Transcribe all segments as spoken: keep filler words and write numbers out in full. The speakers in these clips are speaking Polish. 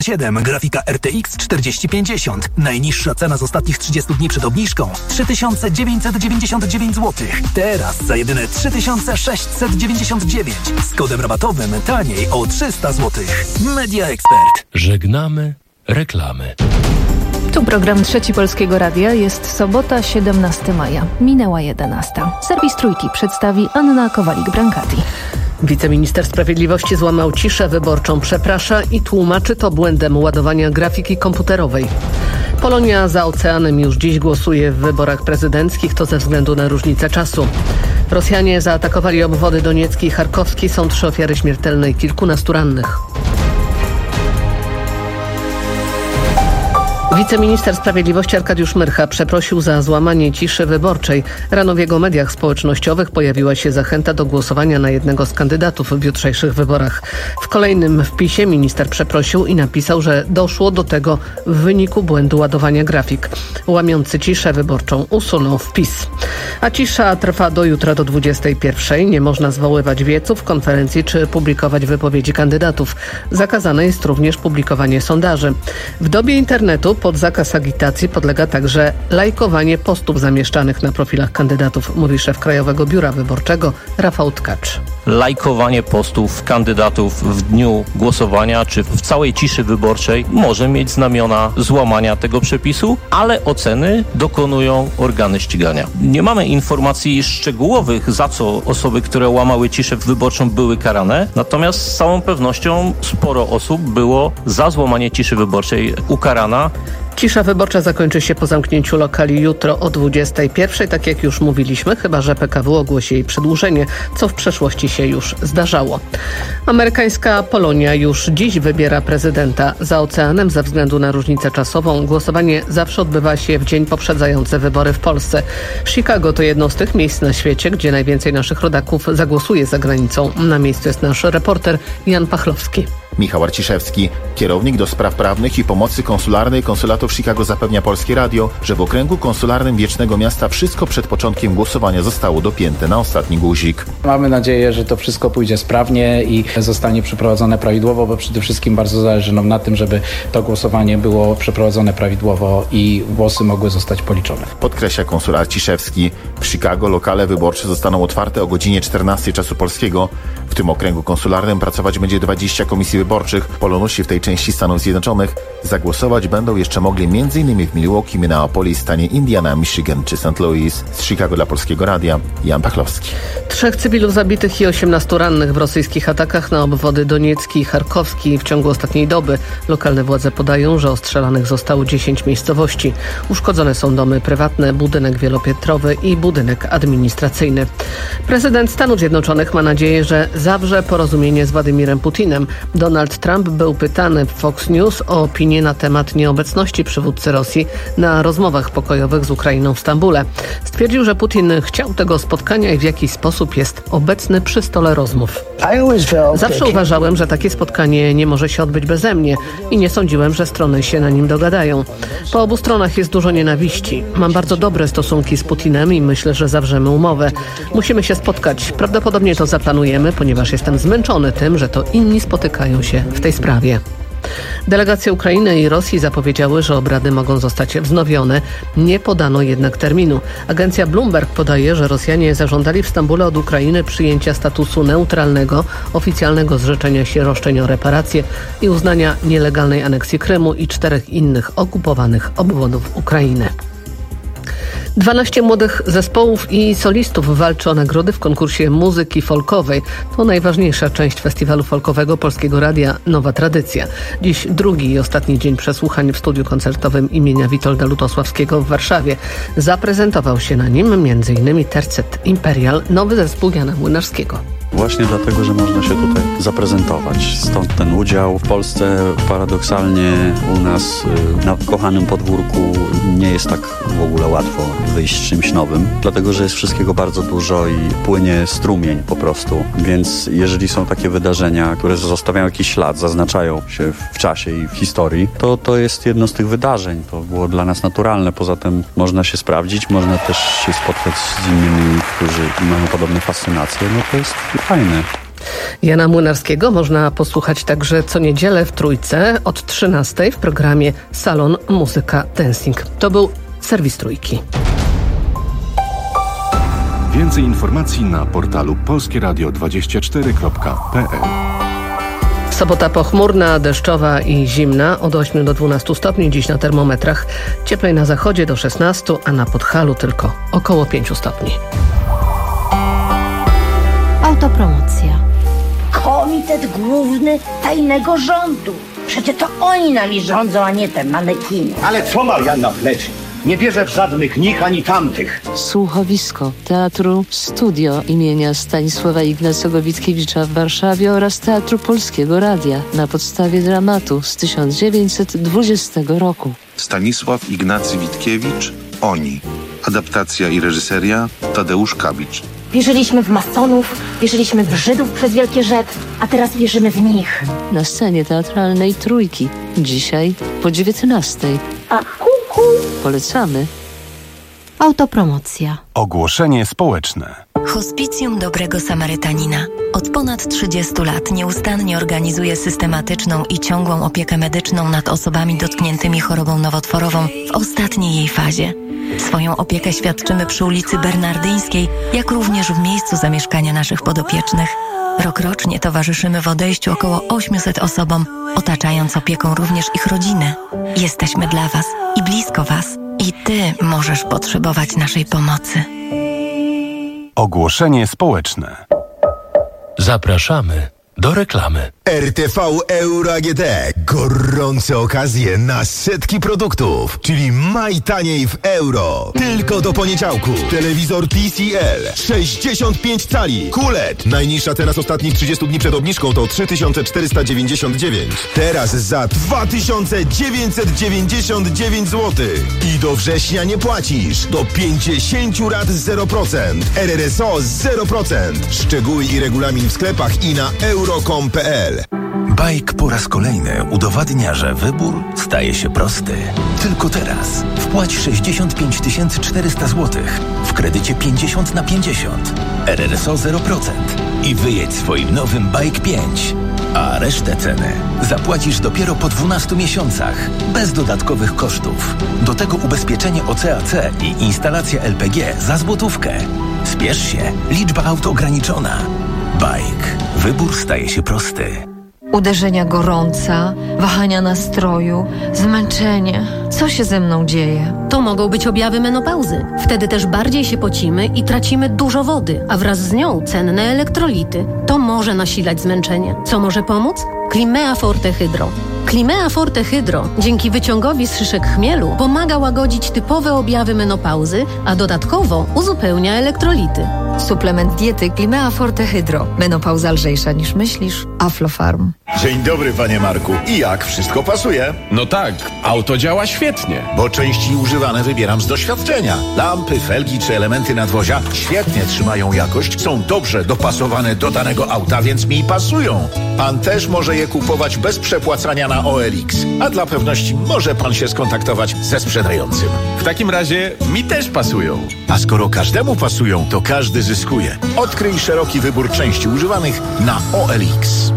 siedem, grafika R T X czterdzieści pięćdziesiąt. Najniższa cena z ostatnich trzydziestu dni przed obniżką trzy tysiące dziewięćset dziewięćdziesiąt dziewięć złotych. Teraz za jedyne trzy tysiące sześćset dziewięćdziesiąt dziewięć. Z kodem rabatowym taniej o trzysta złotych. Media Expert. Żegnamy reklamy. Tu program Trzeci Polskiego Radia. Jest sobota, siedemnastego maja. Minęła jedenasta. Serwis Trójki przedstawi Anna Kowalik-Brankati. Wiceminister Sprawiedliwości złamał ciszę wyborczą, przeprasza i tłumaczy to błędem ładowania grafiki komputerowej. Polonia za oceanem już dziś głosuje w wyborach prezydenckich, to ze względu na różnicę czasu. Rosjanie zaatakowali obwody doniecki i charkowski, są trzy ofiary śmiertelne i kilkunastu rannych. Wiceminister Sprawiedliwości Arkadiusz Myrcha przeprosił za złamanie ciszy wyborczej. Rano w jego mediach społecznościowych pojawiła się zachęta do głosowania na jednego z kandydatów w jutrzejszych wyborach. W kolejnym wpisie minister przeprosił i napisał, że doszło do tego w wyniku błędu ładowania grafik. Łamiący ciszę wyborczą usunął wpis. A cisza trwa do jutra do dwudziestej pierwszej. Nie można zwoływać wieców, konferencji czy publikować wypowiedzi kandydatów. Zakazane jest również publikowanie sondaży. W dobie internetu pod zakaz agitacji podlega także lajkowanie postów zamieszczanych na profilach kandydatów, mówi szef Krajowego Biura Wyborczego Rafał Tkacz. Lajkowanie postów kandydatów w dniu głosowania czy w całej ciszy wyborczej może mieć znamiona złamania tego przepisu, ale oceny dokonują organy ścigania. Nie mamy informacji szczegółowych, za co osoby, które łamały ciszę wyborczą, były karane, natomiast z całą pewnością sporo osób było za złamanie ciszy wyborczej ukarana. Cisza wyborcza zakończy się po zamknięciu lokali jutro o dwudziestej pierwszej, tak jak już mówiliśmy, chyba że P K W ogłosi jej przedłużenie, co w przeszłości się już zdarzało. Amerykańska Polonia już dziś wybiera prezydenta. Za oceanem ze względu na różnicę czasową głosowanie zawsze odbywa się w dzień poprzedzający wybory w Polsce. Chicago to jedno z tych miejsc na świecie, gdzie najwięcej naszych rodaków zagłosuje za granicą. Na miejscu jest nasz reporter Jan Pachlowski. Michał Arciszewski, kierownik do spraw prawnych i pomocy konsularnej konsulatu w Chicago, zapewnia Polskie Radio, że w okręgu konsularnym Wiecznego Miasta wszystko przed początkiem głosowania zostało dopięte na ostatni guzik. Mamy nadzieję, że to wszystko pójdzie sprawnie i zostanie przeprowadzone prawidłowo, bo przede wszystkim bardzo zależy nam na tym, żeby to głosowanie było przeprowadzone prawidłowo i głosy mogły zostać policzone. Podkreśla konsul Arciszewski. W Chicago lokale wyborcze zostaną otwarte o godzinie czternastej czasu polskiego. W tym okręgu konsularnym pracować będzie dwadzieścia komisji wyborczych. Polonusi w tej części Stanów Zjednoczonych zagłosować będą jeszcze mogli m.in. w Milwaukee, Minneapolis, stanie Indiana, Michigan czy Saint Louis. Z Chicago dla Polskiego Radia, Jan Pachlowski. Trzech cywilów zabitych i osiemnastu rannych w rosyjskich atakach na obwody doniecki i charkowski w ciągu ostatniej doby. Lokalne władze podają, że ostrzelanych zostało dziesięć miejscowości. Uszkodzone są domy prywatne, budynek wielopiętrowy i budynek administracyjny. Prezydent Stanów Zjednoczonych ma nadzieję, że zawrze porozumienie z Władimirem Putinem. Donald Trump był pytany w Fox News o opinię na temat nieobecności przywódcy Rosji na rozmowach pokojowych z Ukrainą w Stambule. Stwierdził, że Putin chciał tego spotkania i w jakiś sposób jest obecny przy stole rozmów. Zawsze uważałem, że takie spotkanie nie może się odbyć beze mnie i nie sądziłem, że strony się na nim dogadają. Po obu stronach jest dużo nienawiści. Mam bardzo dobre stosunki z Putinem i myślę, że zawrzemy umowę. Musimy się spotkać. Prawdopodobnie to zaplanujemy, ponieważ jestem zmęczony tym, że to inni spotykają się w tej sprawie. Delegacje Ukrainy i Rosji zapowiedziały, że obrady mogą zostać wznowione. Nie podano jednak terminu. Agencja Bloomberg podaje, że Rosjanie zażądali w Stambule od Ukrainy przyjęcia statusu neutralnego, oficjalnego zrzeczenia się roszczeń o reparacje i uznania nielegalnej aneksji Krymu i czterech innych okupowanych obwodów Ukrainy. dwanaście młodych zespołów i solistów walczy o nagrody w konkursie muzyki folkowej. To najważniejsza część festiwalu folkowego Polskiego Radia Nowa Tradycja. Dziś drugi i ostatni dzień przesłuchań w studiu koncertowym imienia Witolda Lutosławskiego w Warszawie. Zaprezentował się na nim m.in. Tercet Imperial, nowy zespół Jana Młynarskiego. Właśnie dlatego, że można się tutaj zaprezentować. Stąd ten udział. W Polsce paradoksalnie u nas na kochanym podwórku nie jest tak w ogóle łatwo wyjść z czymś nowym, dlatego, że jest wszystkiego bardzo dużo i płynie strumień po prostu. Więc jeżeli są takie wydarzenia, które zostawiają jakiś ślad, zaznaczają się w czasie i w historii, to to jest jedno z tych wydarzeń. To było dla nas naturalne. Poza tym można się sprawdzić, można też się spotkać z innymi, którzy mają podobne fascynacje. No to jest fajne. Jana Młynarskiego można posłuchać także co niedzielę w Trójce od trzynastej w programie Salon Muzyka Dancing. To był serwis Trójki. Więcej informacji na portalu polskie radio dwadzieścia cztery kropka p l. Sobota pochmurna, deszczowa i zimna, od ośmiu do dwunastu stopni dziś na termometrach. Cieplej na zachodzie do szesnastu, a na Podhalu tylko około pięciu stopni. Autopromocja. Komitet Główny Tajnego Rządu. Przecież to oni nami rządzą, a nie te manekiny. Ale co Marian na plecy? Nie wierzę w żadnych nich ani tamtych. Słuchowisko Teatru Studio imienia Stanisława Ignacego Witkiewicza w Warszawie oraz Teatru Polskiego Radia na podstawie dramatu z tysiąc dziewięćset dwudziestego roku. Stanisław Ignacy Witkiewicz, Oni. Adaptacja i reżyseria Tadeusz Kabicz. Wierzyliśmy w masonów, wierzyliśmy w Żydów przez Wielkie Rzet, a teraz wierzymy w nich. Na scenie teatralnej Trójki. Dzisiaj po dziewiętnastej. A kuku. Polecamy. Autopromocja. Ogłoszenie społeczne. Hospicjum Dobrego Samarytanina od ponad trzydziestu lat nieustannie organizuje systematyczną i ciągłą opiekę medyczną nad osobami dotkniętymi chorobą nowotworową w ostatniej jej fazie. Swoją opiekę świadczymy przy ulicy Bernardyńskiej, jak również w miejscu zamieszkania naszych podopiecznych. Rokrocznie towarzyszymy w odejściu około ośmiuset osobom, otaczając opieką również ich rodziny. Jesteśmy dla Was i blisko Was. I Ty możesz potrzebować naszej pomocy. Ogłoszenie społeczne. Zapraszamy do reklamy. R T V Euro A G D. Gorące okazje na setki produktów, czyli maj taniej w euro. Tylko do poniedziałku. Telewizor T C L sześćdziesiąt pięć cali. Q L E D. Najniższa teraz ostatnich trzydziestu dni przed obniżką to trzy tysiące czterysta dziewięćdziesiąt dziewięć. Teraz za dwa tysiące dziewięćset dziewięćdziesiąt dziewięć złotych. I do września nie płacisz. Do pięćdziesiąt rat zero procent. R R S O zero procent. Szczegóły i regulamin w sklepach i na euro kropka com kropka p l. Bajk po raz kolejny udowadnia, że wybór staje się prosty. Tylko teraz wpłać sześćdziesiąt pięć tysięcy czterysta złotych w kredycie pięćdziesiąt na pięćdziesiąt. R R S O zero procent i wyjedź swoim nowym Bajk pięć. A resztę ceny zapłacisz dopiero po dwunastu miesiącach, bez dodatkowych kosztów. Do tego ubezpieczenie O C A C i instalacja L P G za złotówkę. Spiesz się, liczba aut ograniczona. Bajk. Wybór staje się prosty. Uderzenia gorąca, wahania nastroju, zmęczenie. Co się ze mną dzieje? To mogą być objawy menopauzy. Wtedy też bardziej się pocimy i tracimy dużo wody, a wraz z nią cenne elektrolity. To może nasilać zmęczenie. Co może pomóc? Climea Forte Hydro. Climea Forte Hydro dzięki wyciągowi z szyszek chmielu pomaga łagodzić typowe objawy menopauzy, a dodatkowo uzupełnia elektrolity. Suplement diety Climea Forte Hydro. Menopauza lżejsza niż myślisz. Aflofarm. Dzień dobry, panie Marku. I jak? Wszystko pasuje? No tak, auto działa świetnie. Bo części używane wybieram z doświadczenia. Lampy, felgi czy elementy nadwozia świetnie trzymają jakość, są dobrze dopasowane do danego auta, więc mi pasują. Pan też może je kupować bez przepłacania na O L X. A dla pewności może pan się skontaktować ze sprzedającym. W takim razie mi też pasują. A skoro każdemu pasują, to każdy zyskuje. Odkryj szeroki wybór części używanych na O L X.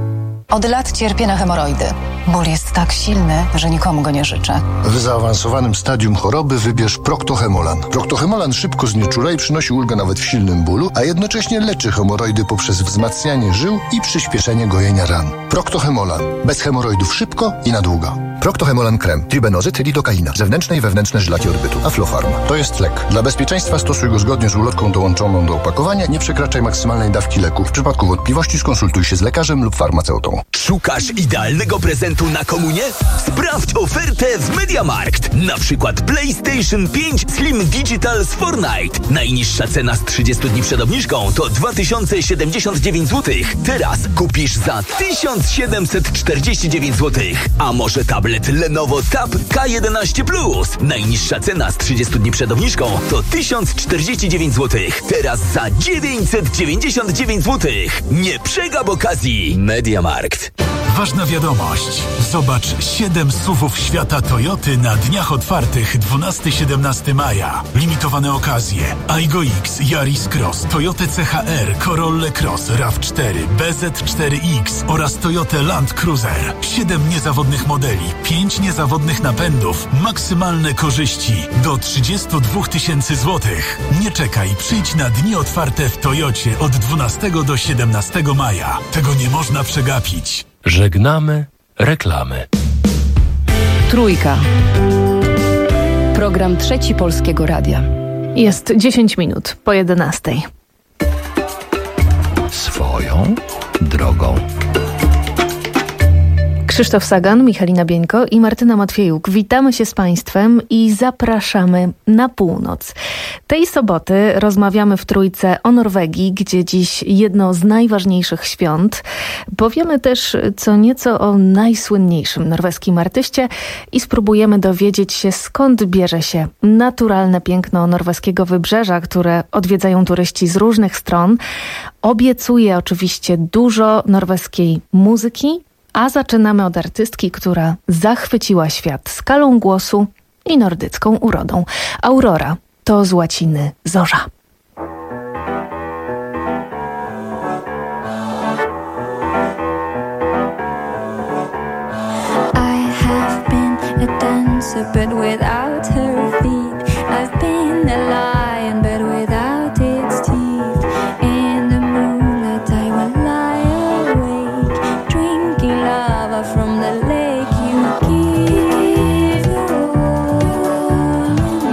Od lat cierpię na hemoroidy. Ból jest tak silny, że nikomu go nie życzę. W zaawansowanym stadium choroby wybierz Proctohemolan. Proctohemolan szybko znieczula i przynosi ulgę nawet w silnym bólu, a jednocześnie leczy hemoroidy poprzez wzmacnianie żył i przyspieszenie gojenia ran. Proctohemolan. Bez hemoroidów szybko i na długo. Proctohemolan krem. Tribenozyt, lidokaina. Zewnętrzne i wewnętrzne żylaki odbytu. Aflofarm. To jest lek. Dla bezpieczeństwa stosuj go zgodnie z ulotką dołączoną do opakowania. Nie przekraczaj maksymalnej dawki leku. W przypadku wątpliwości skonsultuj się z lekarzem lub farmaceutą. Szukasz idealnego prezentu na komunię? Sprawdź ofertę w MediaMarkt. Na przykład PlayStation pięć Slim Digital z Fortnite. Najniższa cena z trzydziestu dni przed obniżką to dwa tysiące siedemdziesiąt dziewięć złotych. Teraz kupisz za tysiąc siedemset czterdzieści dziewięć złotych. A może tablet Lenovo Tab K jedenaście plus. Najniższa cena z trzydziestu dni przed obniżką to tysiąc czterdzieści dziewięć złotych. Teraz za dziewięćset dziewięćdziesiąt dziewięć złotych. Nie przegap okazji. MediaMarkt. ważna wiadomość. Zobacz siedem S U V-ów świata Toyoty na dniach otwartych dwunastego do siedemnastego maja. Limitowane okazje. Aygo X, Yaris Cross, Toyota C H R, Corolla Cross, RAV cztery, B Z cztery X oraz Toyota Land Cruiser. siedem niezawodnych modeli, pięć niezawodnych napędów, maksymalne korzyści do trzydzieści dwa tysięcy złotych. Nie czekaj, przyjdź na dni otwarte w Toyocie od dwunastego do siedemnastego maja. Tego nie można przegapić. Żegnamy reklamy. Trójka. Program Trzeci Polskiego Radia. Jest dziesięć minut po jedenastej. Swoją drogą. Krzysztof Sagan, Michalina Bieńko i Martyna Matwiejuk. Witamy się z Państwem i zapraszamy na północ. Tej soboty rozmawiamy w Trójce o Norwegii, gdzie dziś jedno z najważniejszych świąt. Powiemy też co nieco o najsłynniejszym norweskim artyście i spróbujemy dowiedzieć się, skąd bierze się naturalne piękno norweskiego wybrzeża, które odwiedzają turyści z różnych stron. Obiecuję oczywiście dużo norweskiej muzyki, a zaczynamy od artystki, która zachwyciła świat skalą głosu i nordycką urodą. Aurora to z łaciny zorza. I have been a dancer but without her feet. I've been a lion but without its teeth. In the moonlight I will lie awake, drinking lava from the lake you give your all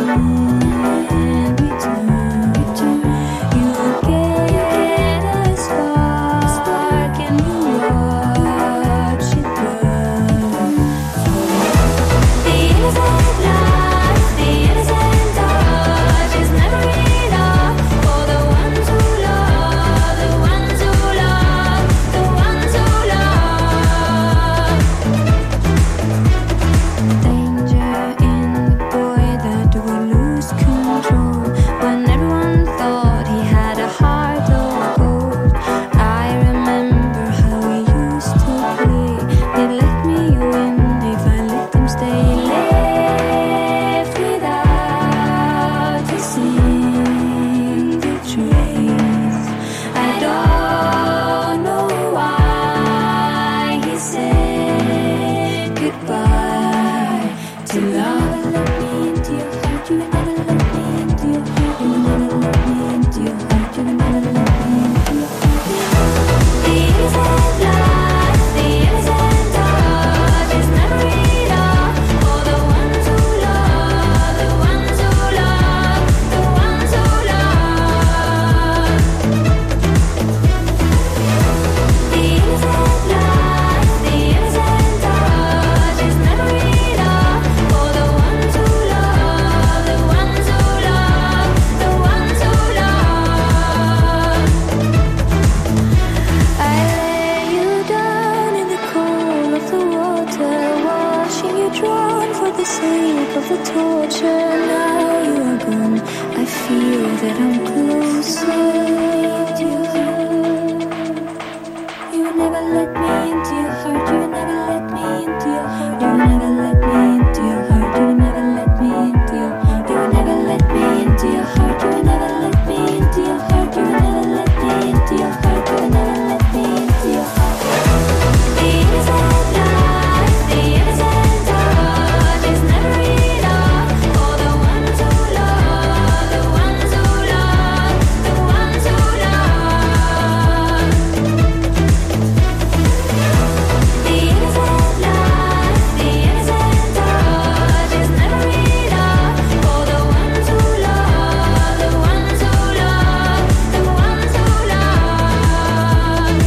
in return. You get a spark and you watch it burn. The innocent life, the innocent touch is never enough for the ones who love, the ones who love, the ones who love. Danger in the boy that will lose control when everyone thought he had a heart of gold. I remember how we used to play. They'd let me win if I let them stay. Left without a single trace. I don't know why he said goodbye to love. Let me into your heart, you never let me into your heart, you never let me into your heart, you never let me into your heart. The innocent life, the innocent touch is never enough for the ones who love, the ones who love, the ones who love. The innocent life, the innocent touch is never enough for the ones who love, the ones who love, the ones who love. I lay you down in the cold of the water, watching you drown for the sake of the torture. Now you are gone, I feel that I'm closer to you. You never let me into your heart, you never let me into your heart, you never let me into your heart, you never let me into your heart, you never let me into your heart, you never let me into your heart, you never let me into your heart, you never let me into your heart. The innocent life, the innocent touch is never enough for the ones who love, the ones who love, the ones who love. The innocent life, the innocent touch is never enough for the ones who love, the ones who love, the ones who love.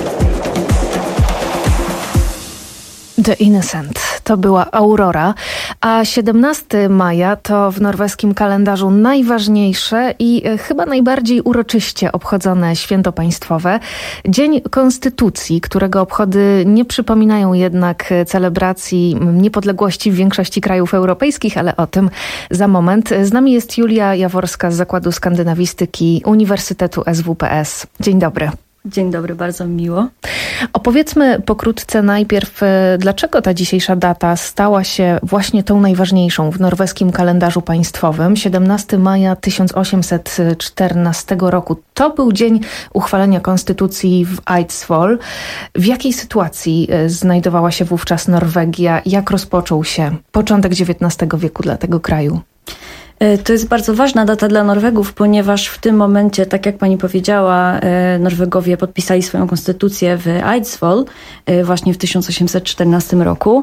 The Innocent to była Aurora, A siedemnastego maja to w norweskim kalendarzu najważniejsze i chyba najbardziej uroczyście obchodzone święto państwowe. Dzień Konstytucji, którego obchody nie przypominają jednak celebracji niepodległości w większości krajów europejskich, ale o tym za moment. Z nami jest Julia Jaworska z Zakładu Skandynawistyki Uniwersytetu S W P S. Dzień dobry. Dzień dobry, bardzo miło. Opowiedzmy pokrótce najpierw, dlaczego ta dzisiejsza data stała się właśnie tą najważniejszą w norweskim kalendarzu państwowym. siedemnastego maja tysiąc osiemset czternastego roku. To był dzień uchwalenia konstytucji w Eidsvoll. W jakiej sytuacji znajdowała się wówczas Norwegia? Jak rozpoczął się początek dziewiętnastego wieku dla tego kraju? To jest bardzo ważna data dla Norwegów, ponieważ w tym momencie, tak jak pani powiedziała, Norwegowie podpisali swoją konstytucję w Eidsvoll właśnie w tysiąc osiemset czternastego roku.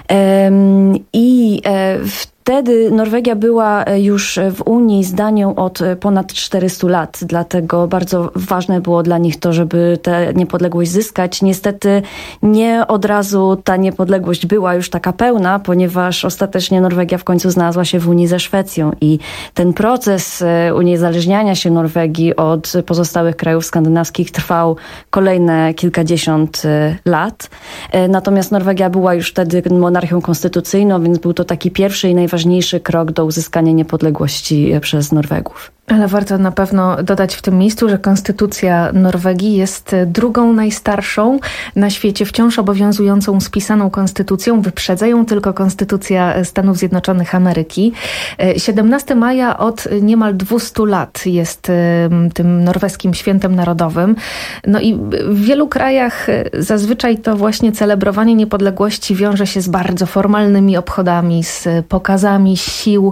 I w Wtedy Norwegia była już w Unii z Danią od ponad czterystu lat, dlatego bardzo ważne było dla nich to, żeby tę niepodległość zyskać. Niestety nie od razu ta niepodległość była już taka pełna, ponieważ ostatecznie Norwegia w końcu znalazła się w Unii ze Szwecją i ten proces uniezależniania się Norwegii od pozostałych krajów skandynawskich trwał kolejne kilkadziesiąt lat. Natomiast Norwegia była już wtedy monarchią konstytucyjną, więc był to taki pierwszy i najważniejszy ważniejszy krok do uzyskania niepodległości przez Norwegów. Ale warto na pewno dodać w tym miejscu, że konstytucja Norwegii jest drugą najstarszą na świecie wciąż obowiązującą spisaną konstytucją. Wyprzedza ją tylko konstytucja Stanów Zjednoczonych Ameryki. siedemnastego maja od niemal dwustu lat jest tym norweskim świętem narodowym. No i w wielu krajach zazwyczaj to właśnie celebrowanie niepodległości wiąże się z bardzo formalnymi obchodami, z pokazami sił,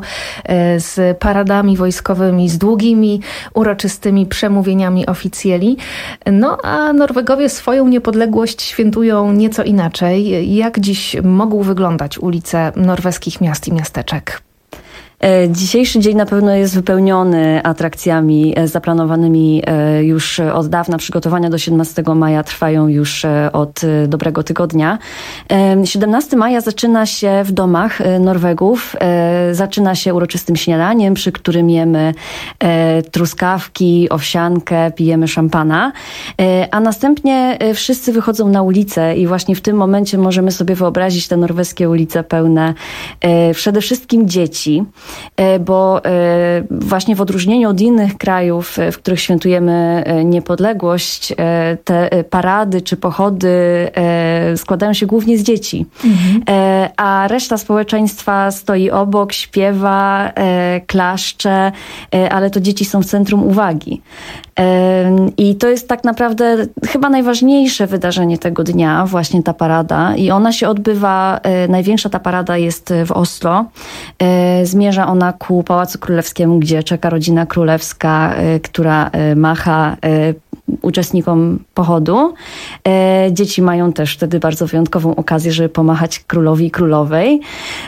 z paradami wojskowymi, z długimi, uroczystymi przemówieniami oficjeli. No a Norwegowie swoją niepodległość świętują nieco inaczej. Jak dziś mogą wyglądać ulice norweskich miast i miasteczek? Dzisiejszy dzień na pewno jest wypełniony atrakcjami zaplanowanymi już od dawna. Przygotowania do siedemnastego maja trwają już od dobrego tygodnia. siedemnastego maja zaczyna się w domach Norwegów. Zaczyna się uroczystym śniadaniem, przy którym jemy truskawki, owsiankę, pijemy szampana. A następnie wszyscy wychodzą na ulicę i właśnie w tym momencie możemy sobie wyobrazić te norweskie ulice pełne przede wszystkim dzieci. Bo właśnie w odróżnieniu od innych krajów, w których świętujemy niepodległość, te parady czy pochody składają się głównie z dzieci. Mhm. A reszta społeczeństwa stoi obok, śpiewa, klaszcze, ale to dzieci są w centrum uwagi. I to jest tak naprawdę chyba najważniejsze wydarzenie tego dnia, właśnie ta parada. I ona się odbywa, największa ta parada jest w Oslo. Zmierza ona ku Pałacu Królewskiemu, gdzie czeka rodzina królewska, która macha uczestnikom pochodu. Dzieci mają też wtedy bardzo wyjątkową okazję, żeby pomachać królowi i królowej.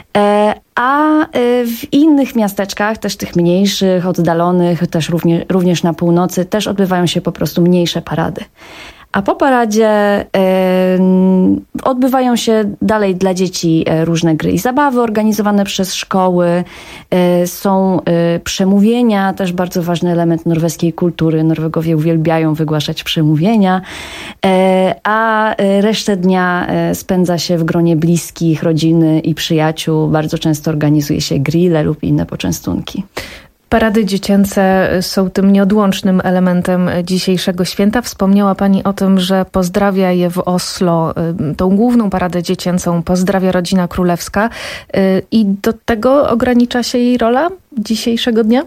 A w innych miasteczkach, też tych mniejszych, oddalonych, też również, również na północy, też odbywają się po prostu mniejsze parady. A po paradzie y, odbywają się dalej dla dzieci różne gry i zabawy organizowane przez szkoły. Y, są y, przemówienia, też bardzo ważny element norweskiej kultury. Norwegowie uwielbiają wygłaszać przemówienia. Y, a resztę dnia y, spędza się w gronie bliskich, rodziny i przyjaciół. Bardzo często organizuje się grille lub inne poczęstunki. Parady dziecięce są tym nieodłącznym elementem dzisiejszego święta. Wspomniała pani o tym, że pozdrawia je w Oslo. Tą główną paradę dziecięcą pozdrawia rodzina królewska. I do tego ogranicza się jej rola dzisiejszego dnia?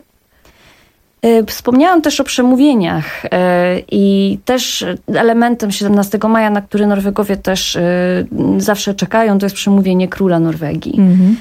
Wspomniałam też o przemówieniach i też elementem siedemnastego maja, na który Norwegowie też zawsze czekają, to jest przemówienie króla Norwegii. Mhm.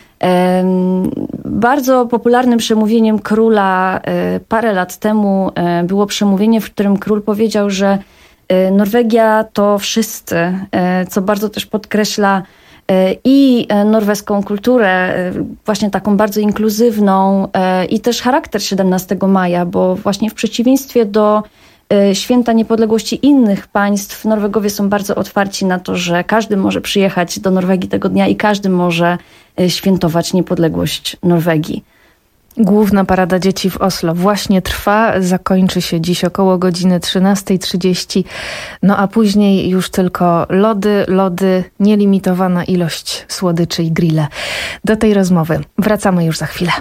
Bardzo popularnym przemówieniem króla parę lat temu było przemówienie, w którym król powiedział, że Norwegia to wszyscy, co bardzo też podkreśla i norweską kulturę, właśnie taką bardzo inkluzywną i też charakter siedemnastego maja, bo właśnie w przeciwieństwie do święta niepodległości innych państw. Norwegowie są bardzo otwarci na to, że każdy może przyjechać do Norwegii tego dnia i każdy może świętować niepodległość Norwegii. Główna parada dzieci w Oslo właśnie trwa, zakończy się dziś około godziny trzynasta trzydzieści, no a później już tylko lody, lody, nielimitowana ilość słodyczy i grille. Do tej rozmowy wracamy już za chwilę.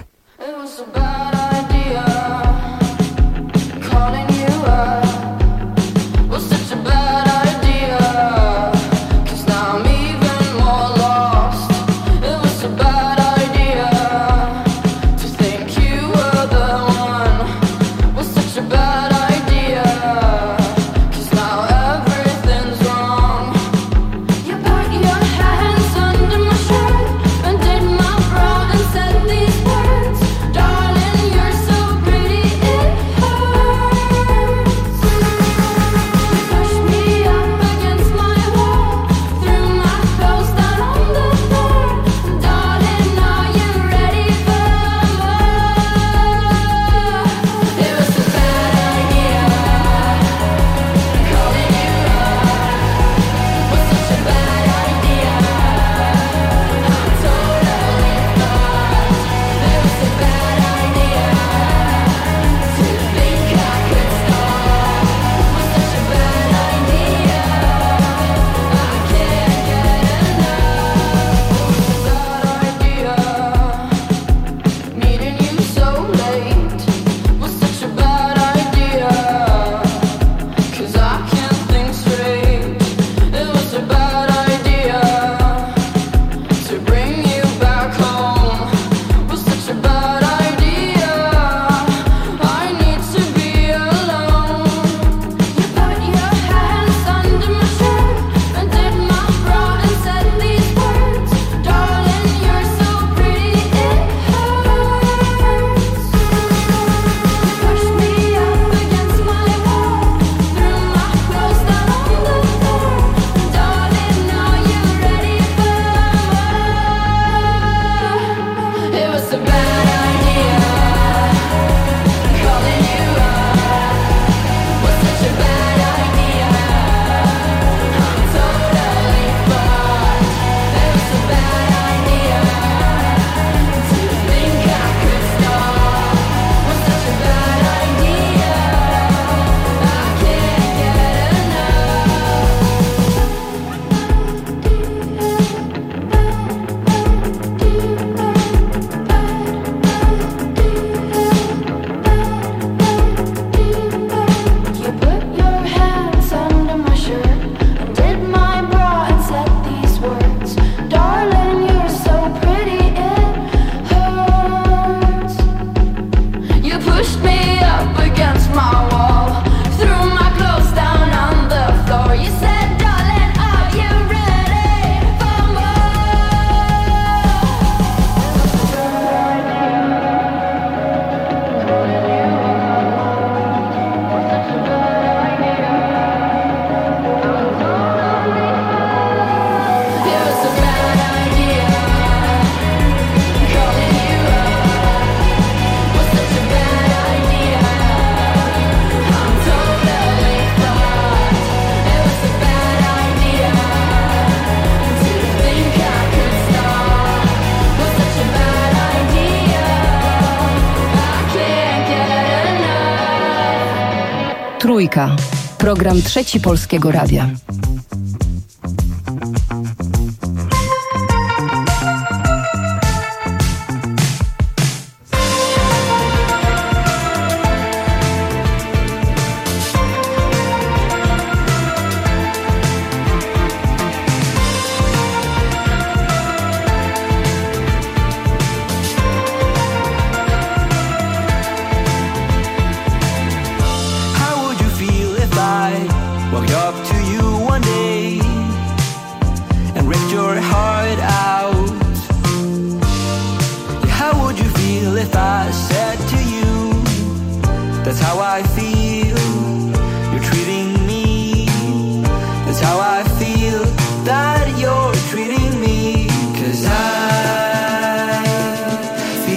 Trójka. Program Trzeci Polskiego Radia.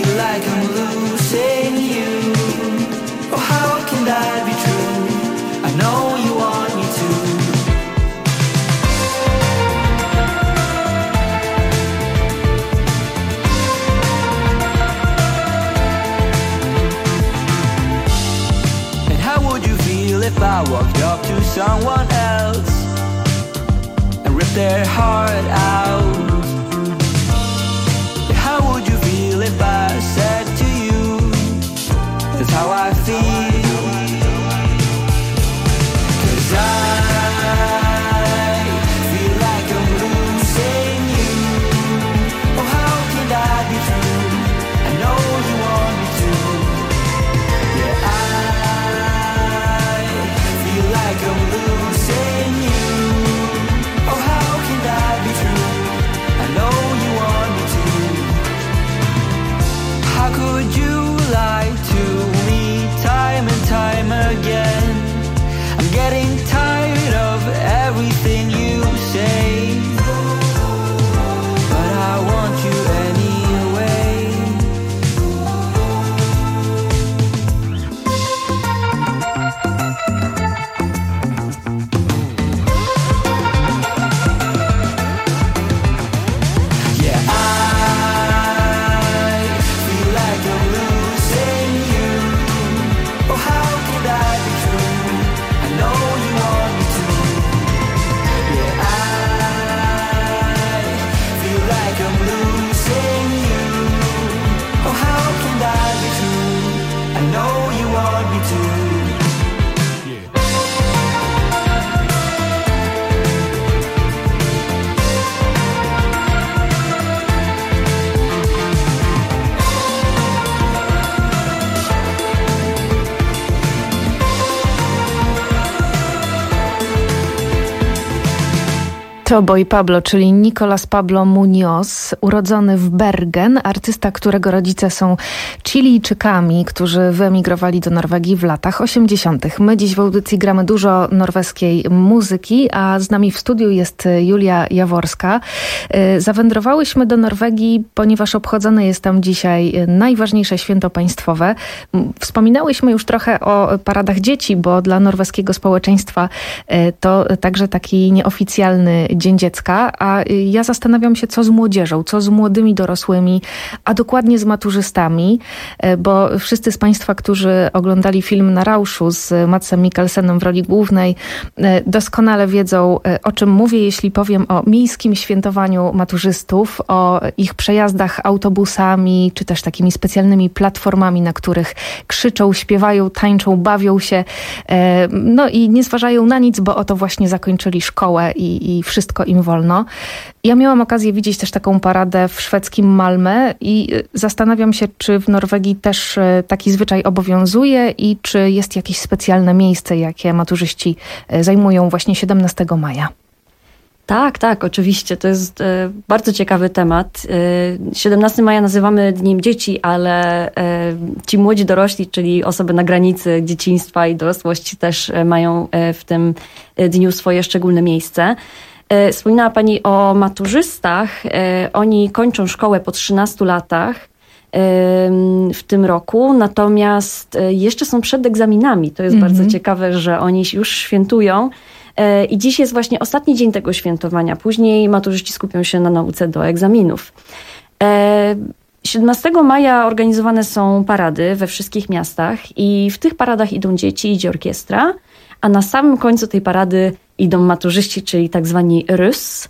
I I walked up to someone else and ripped their heart out. How would you feel if I said to you, that's how I feel? 'Cause I feel like I'm losing you. Oh, how can that be true? I know you want me to. Yeah, I feel like I'm losing you. Oh, how can that be true? I know you want me to. How could you lie to me time and time again? I'm getting tired of everything you say, but I want you anyway. Yeah, I feel like I'm losing you. Oh, how could that be true? I know you want me to. Yeah, I feel like I'm losing you. Oh, how can that be true? I know you want me to. To Boy Pablo, czyli Nicolas Pablo Muñoz, urodzony w Bergen, artysta, którego rodzice są Chilijczykami, którzy wyemigrowali do Norwegii w latach osiemdziesiątych. My dziś w audycji gramy dużo norweskiej muzyki, a z nami w studiu jest Julia Jaworska. Zawędrowałyśmy do Norwegii, ponieważ obchodzone jest tam dzisiaj najważniejsze święto państwowe. Wspominałyśmy już trochę o paradach dzieci, bo dla norweskiego społeczeństwa to także taki nieoficjalny Dzień Dziecka, a ja zastanawiam się, co z młodzieżą, co z młodymi dorosłymi, a dokładnie z maturzystami, bo wszyscy z Państwa, którzy oglądali film Na Rauszu z Madsem Mikkelsenem w roli głównej, doskonale wiedzą, o czym mówię, jeśli powiem o miejskim świętowaniu maturzystów, o ich przejazdach autobusami, czy też takimi specjalnymi platformami, na których krzyczą, śpiewają, tańczą, bawią się, no i nie zważają na nic, bo oto właśnie zakończyli szkołę i, i wszystko im wolno. Ja miałam okazję widzieć też taką paradę w szwedzkim Malmö i zastanawiam się, czy w Norwegii też taki zwyczaj obowiązuje i czy jest jakieś specjalne miejsce, jakie maturzyści zajmują właśnie siedemnastego maja. Tak, tak, oczywiście. To jest e, bardzo ciekawy temat. E, siedemnastego maja nazywamy Dniem Dzieci, ale e, ci młodzi dorośli, czyli osoby na granicy dzieciństwa i dorosłości też e, mają e, w tym dniu swoje szczególne miejsce. E, wspominała Pani o maturzystach. E, oni kończą szkołę po trzynastu latach e, w tym roku, natomiast e, jeszcze są przed egzaminami. To jest mm-hmm. bardzo ciekawe, że oni już świętują. I dziś jest właśnie ostatni dzień tego świętowania. Później maturzyści skupią się na nauce do egzaminów. siedemnastego maja organizowane są parady we wszystkich miastach i w tych paradach idą dzieci, idzie orkiestra, a na samym końcu tej parady idą maturzyści, czyli tak zwani rys.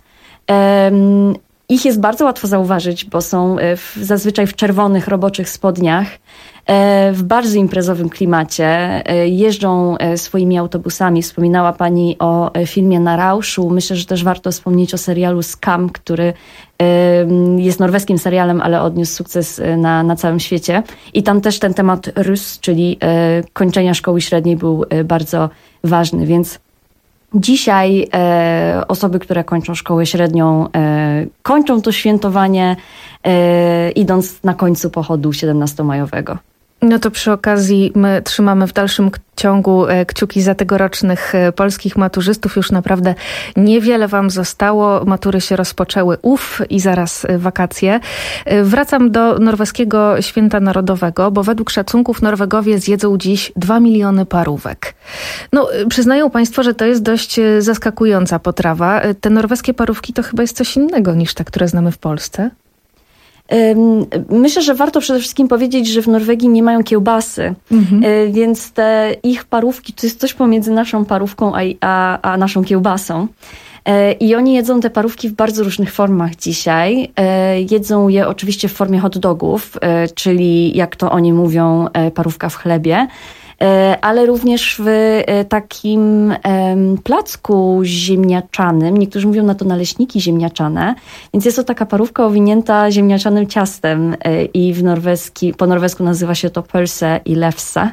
Ich jest bardzo łatwo zauważyć, bo są w, zazwyczaj w czerwonych, roboczych spodniach, w bardzo imprezowym klimacie, jeżdżą swoimi autobusami. Wspominała Pani o filmie Na Rauszu. Myślę, że też warto wspomnieć o serialu Skam, który jest norweskim serialem, ale odniósł sukces na, na całym świecie. I tam też ten temat rys, czyli kończenia szkoły średniej, był bardzo ważny, więc dzisiaj e, osoby, które kończą szkołę średnią, e, kończą to świętowanie, e, idąc na końcu pochodu siedemnastomajowego. No to przy okazji my trzymamy w dalszym ciągu kciuki za tegorocznych polskich maturzystów. Już naprawdę niewiele wam zostało. Matury się rozpoczęły, uf, i zaraz wakacje. Wracam do norweskiego święta narodowego, bo według szacunków Norwegowie zjedzą dziś dwa miliony parówek. No, przyznają Państwo, że to jest dość zaskakująca potrawa. Te norweskie parówki to chyba jest coś innego niż te, które znamy w Polsce. Myślę, że warto przede wszystkim powiedzieć, że w Norwegii nie mają kiełbasy, mhm. więc te ich parówki to jest coś pomiędzy naszą parówką a, a, a naszą kiełbasą. I oni jedzą te parówki w bardzo różnych formach dzisiaj. Jedzą je oczywiście w formie hot dogów, czyli jak to oni mówią, parówka w chlebie, ale również w takim placku ziemniaczanym. Niektórzy mówią na to naleśniki ziemniaczane, więc jest to taka parówka owinięta ziemniaczanym ciastem i w norweski, po norwesku nazywa się to pølse i lefse.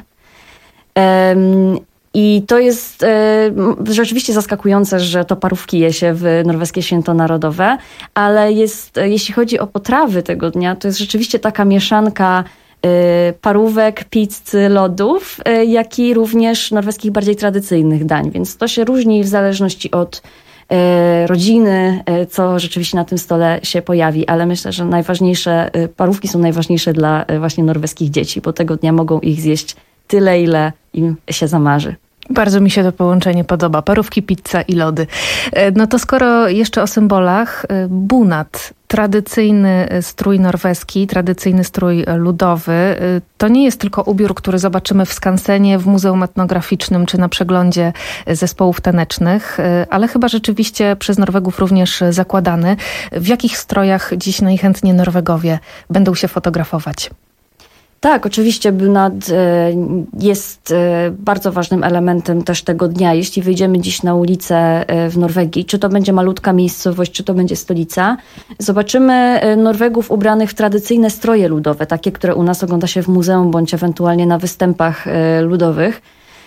I to jest e, rzeczywiście zaskakujące, że to parówki je się w norweskie święto narodowe, ale jest, jeśli chodzi o potrawy tego dnia, to jest rzeczywiście taka mieszanka e, parówek, pizzy, lodów, e, jak i również norweskich bardziej tradycyjnych dań, więc to się różni w zależności od e, rodziny, e, co rzeczywiście na tym stole się pojawi, ale myślę, że najważniejsze, e, parówki są najważniejsze dla e, właśnie norweskich dzieci, bo tego dnia mogą ich zjeść tyle, ile im się zamarzy. Bardzo mi się to połączenie podoba. Parówki, pizza i lody. No to skoro jeszcze o symbolach, bunad, tradycyjny strój norweski, tradycyjny strój ludowy, to nie jest tylko ubiór, który zobaczymy w skansenie, w Muzeum Etnograficznym czy na przeglądzie zespołów tanecznych, ale chyba rzeczywiście przez Norwegów również zakładany. W jakich strojach dziś najchętniej Norwegowie będą się fotografować? Tak, oczywiście bunad jest bardzo ważnym elementem też tego dnia. Jeśli wyjdziemy dziś na ulicę w Norwegii, czy to będzie malutka miejscowość, czy to będzie stolica, zobaczymy Norwegów ubranych w tradycyjne stroje ludowe, takie, które u nas ogląda się w muzeum, bądź ewentualnie na występach ludowych.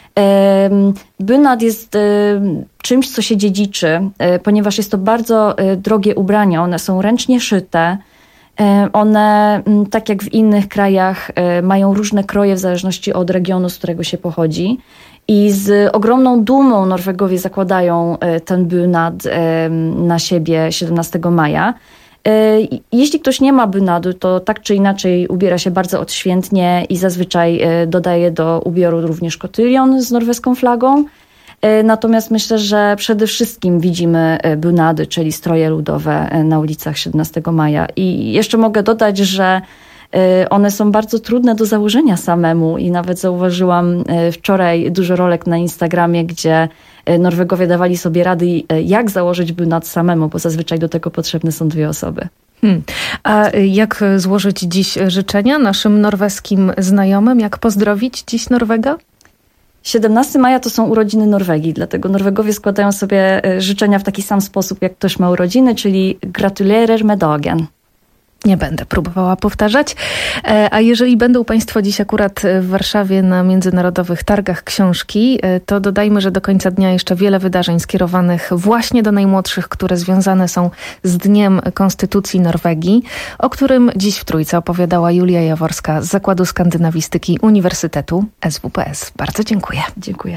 Bunad jest czymś, co się dziedziczy, ponieważ jest to bardzo drogie ubrania. One są ręcznie szyte. One, tak jak w innych krajach, mają różne kroje w zależności od regionu, z którego się pochodzi. I z ogromną dumą Norwegowie zakładają ten bunad na siebie siedemnastego maja. Jeśli ktoś nie ma bunadu, to tak czy inaczej ubiera się bardzo odświętnie i zazwyczaj dodaje do ubioru również kotylion z norweską flagą. Natomiast myślę, że przede wszystkim widzimy bunady, czyli stroje ludowe na ulicach siedemnastego maja. I jeszcze mogę dodać, że one są bardzo trudne do założenia samemu i nawet zauważyłam wczoraj dużo rolek na Instagramie, gdzie Norwegowie dawali sobie rady, jak założyć bunad samemu, bo zazwyczaj do tego potrzebne są dwie osoby. Hmm. A jak złożyć dziś życzenia naszym norweskim znajomym? Jak pozdrowić dziś Norwega? siedemnastego maja to są urodziny Norwegii, dlatego Norwegowie składają sobie życzenia w taki sam sposób, jak ktoś ma urodziny, czyli gratulerer med dagen. Nie będę próbowała powtarzać. A jeżeli będą Państwo dziś akurat w Warszawie na Międzynarodowych Targach Książki, to dodajmy, że do końca dnia jeszcze wiele wydarzeń skierowanych właśnie do najmłodszych, które związane są z Dniem Konstytucji Norwegii, o którym dziś w Trójce opowiadała Julia Jaworska z Zakładu Skandynawistyki Uniwersytetu S W P S. Bardzo dziękuję. Dziękuję.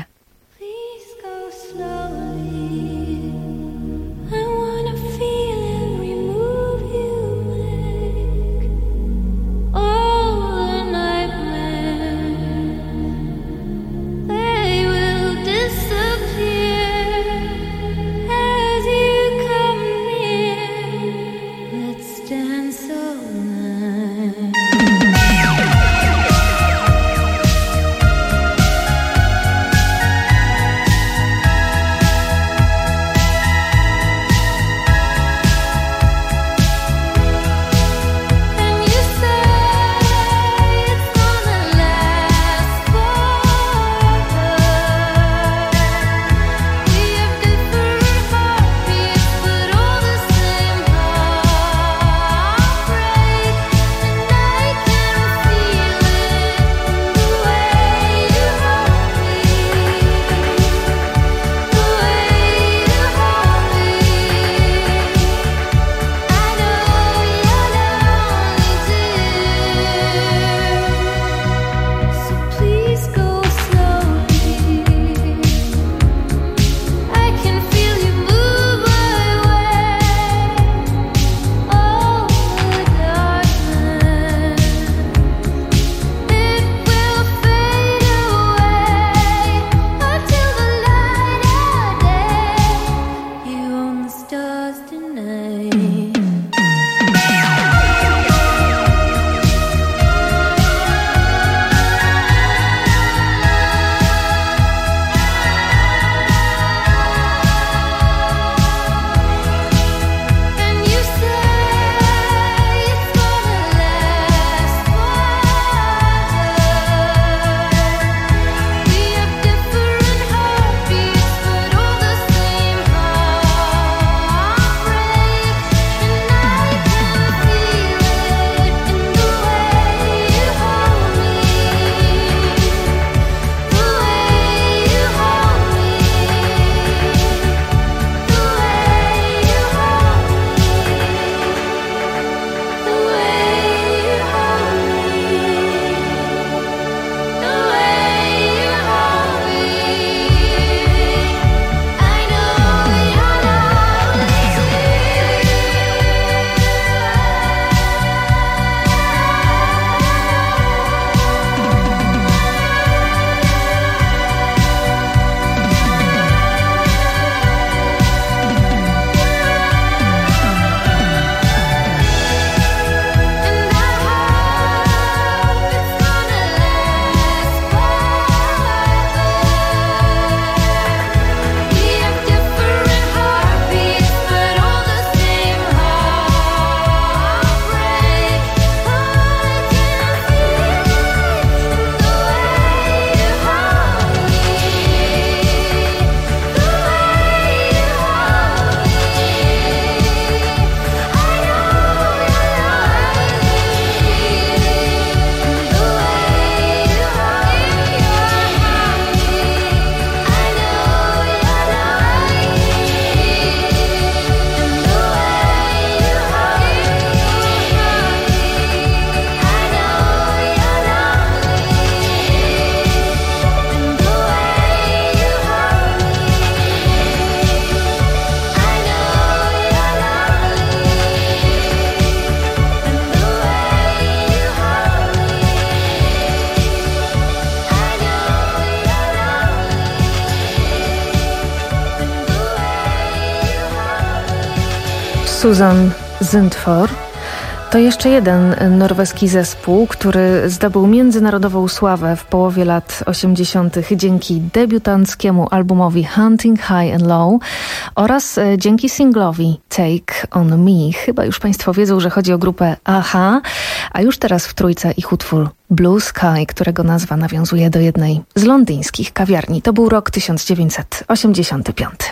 Susan Zündfør to jeszcze jeden norweski zespół, który zdobył międzynarodową sławę w połowie lat osiemdziesiątych dzięki debiutanckiemu albumowi Hunting High and Low oraz dzięki singlowi Take On Me. Chyba już Państwo wiedzą, że chodzi o grupę a-ha, a już teraz w trójce ich utwór Blue Sky, którego nazwa nawiązuje do jednej z londyńskich kawiarni. To był rok tysiąc dziewięćset osiemdziesiąty piąty.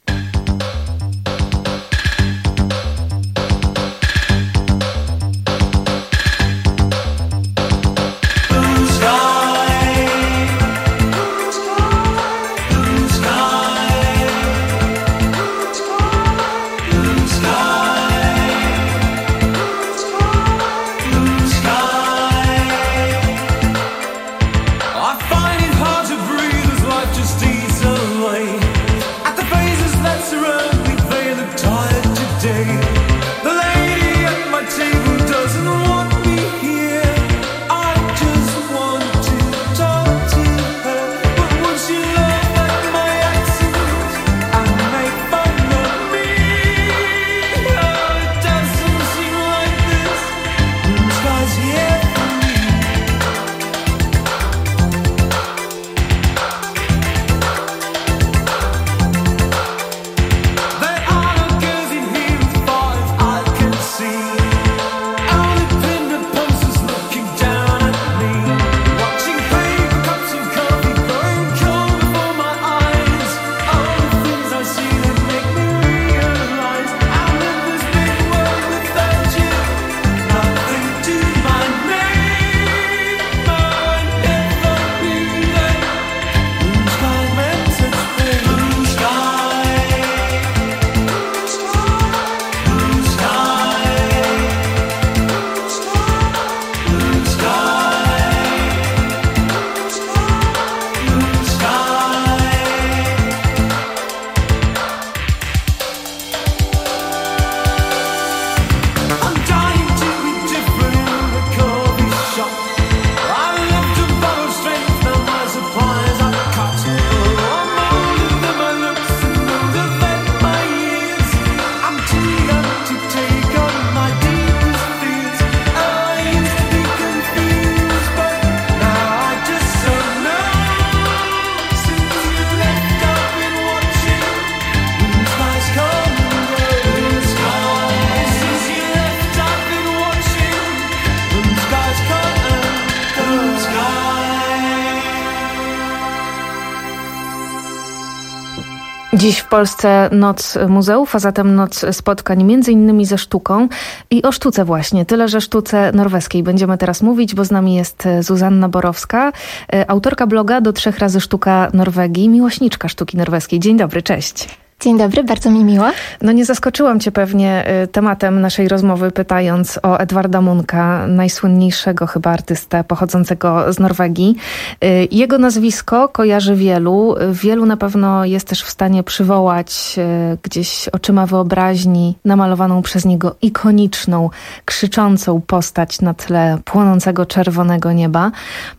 Dziś w Polsce Noc Muzeów, a zatem noc spotkań między innymi ze sztuką i o sztuce właśnie. Tyle, że sztuce norweskiej będziemy teraz mówić, bo z nami jest Zuzanna Borowska, autorka bloga Do trzech razy sztuka Norwegii, miłośniczka sztuki norweskiej. Dzień dobry, cześć. Dzień dobry, bardzo mi miło. No nie zaskoczyłam Cię pewnie tematem naszej rozmowy, pytając o Edvarda Muncha, najsłynniejszego chyba artystę pochodzącego z Norwegii. Jego nazwisko kojarzy wielu. Wielu na pewno jest też w stanie przywołać gdzieś oczyma wyobraźni namalowaną przez niego ikoniczną, krzyczącą postać na tle płonącego czerwonego nieba.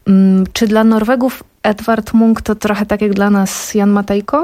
Czy dla Norwegów Edvard Munch to trochę tak jak dla nas Jan Matejko?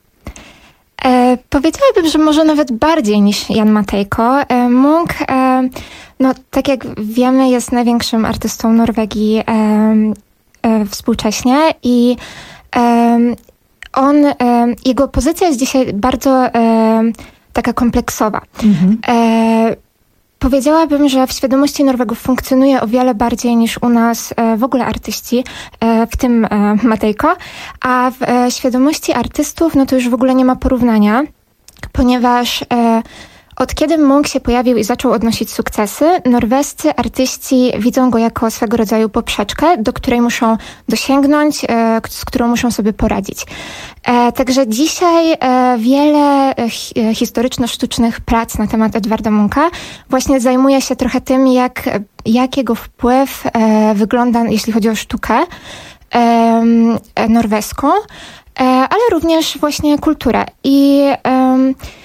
E, powiedziałabym, że może nawet bardziej niż Jan Matejko. E, Munch, e, no tak jak wiemy, jest największym artystą Norwegii e, e, współcześnie i e, on, e, jego pozycja jest dzisiaj bardzo e, taka kompleksowa. Mhm. E, Powiedziałabym, że w świadomości Norwegów funkcjonuje o wiele bardziej niż u nas e, w ogóle artyści, e, w tym e, Matejko, a w e, świadomości artystów no to już w ogóle nie ma porównania, ponieważ e, od kiedy Munch się pojawił i zaczął odnosić sukcesy, norwescy artyści widzą go jako swego rodzaju poprzeczkę, do której muszą dosięgnąć, e, z którą muszą sobie poradzić. E, także dzisiaj e, wiele hi, historyczno-sztucznych prac na temat Edvarda Muncha właśnie zajmuje się trochę tym, jak, jak jego wpływ e, wygląda, jeśli chodzi o sztukę e, norweską, e, ale również właśnie kulturę. I e,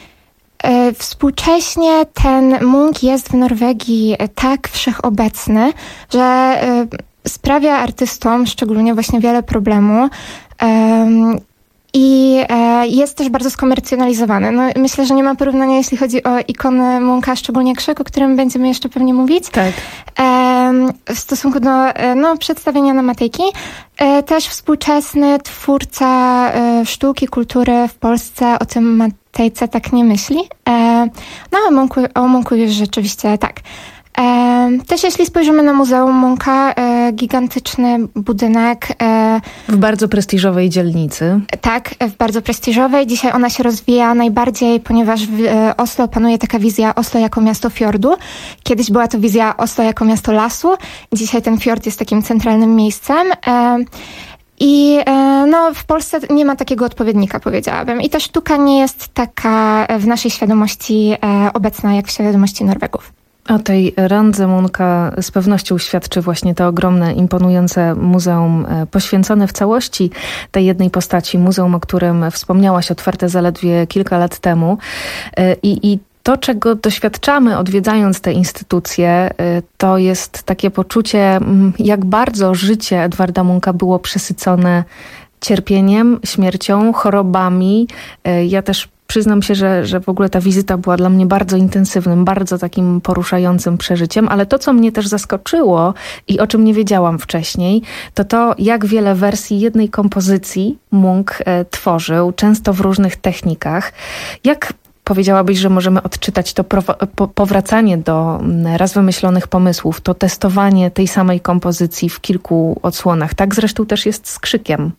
Współcześnie ten Munch jest w Norwegii tak wszechobecny, że sprawia artystom szczególnie właśnie wiele problemu. I e, jest też bardzo skomercjonalizowany. No, myślę, że nie ma porównania, jeśli chodzi o ikony Munka, szczególnie Krzyk, o którym będziemy jeszcze pewnie mówić. Tak. E, w stosunku do e, no, przedstawienia na Matejki. E, też współczesny twórca e, sztuki, kultury w Polsce o tym Matejce tak nie myśli. E, no a Munku, o Munku już rzeczywiście tak. E, też jeśli spojrzymy na Muzeum Munka, e, gigantyczny budynek. E, w bardzo prestiżowej dzielnicy. Tak, w bardzo prestiżowej. Dzisiaj ona się rozwija najbardziej, ponieważ w e, Oslo panuje taka wizja Oslo jako miasto fiordu. Kiedyś była to wizja Oslo jako miasto lasu. Dzisiaj ten fiord jest takim centralnym miejscem. E, I e, no, w Polsce nie ma takiego odpowiednika, powiedziałabym. I ta sztuka nie jest taka w naszej świadomości e, obecna, jak w świadomości Norwegów. O tej randze Munka z pewnością świadczy właśnie to ogromne, imponujące muzeum poświęcone w całości tej jednej postaci. Muzeum, o którym wspomniałaś, otwarte zaledwie kilka lat temu. I, i to, czego doświadczamy odwiedzając te instytucje, to jest takie poczucie, jak bardzo życie Edwarda Munka było przesycone cierpieniem, śmiercią, chorobami. Ja też przyznam się, że, że w ogóle ta wizyta była dla mnie bardzo intensywnym, bardzo takim poruszającym przeżyciem, ale to, co mnie też zaskoczyło i o czym nie wiedziałam wcześniej, to to, jak wiele wersji jednej kompozycji Munk e, tworzył, często w różnych technikach. Jak powiedziałabyś, że możemy odczytać to prowa- po- powracanie do raz wymyślonych pomysłów, to testowanie tej samej kompozycji w kilku odsłonach? Tak zresztą też jest z Krzykiem.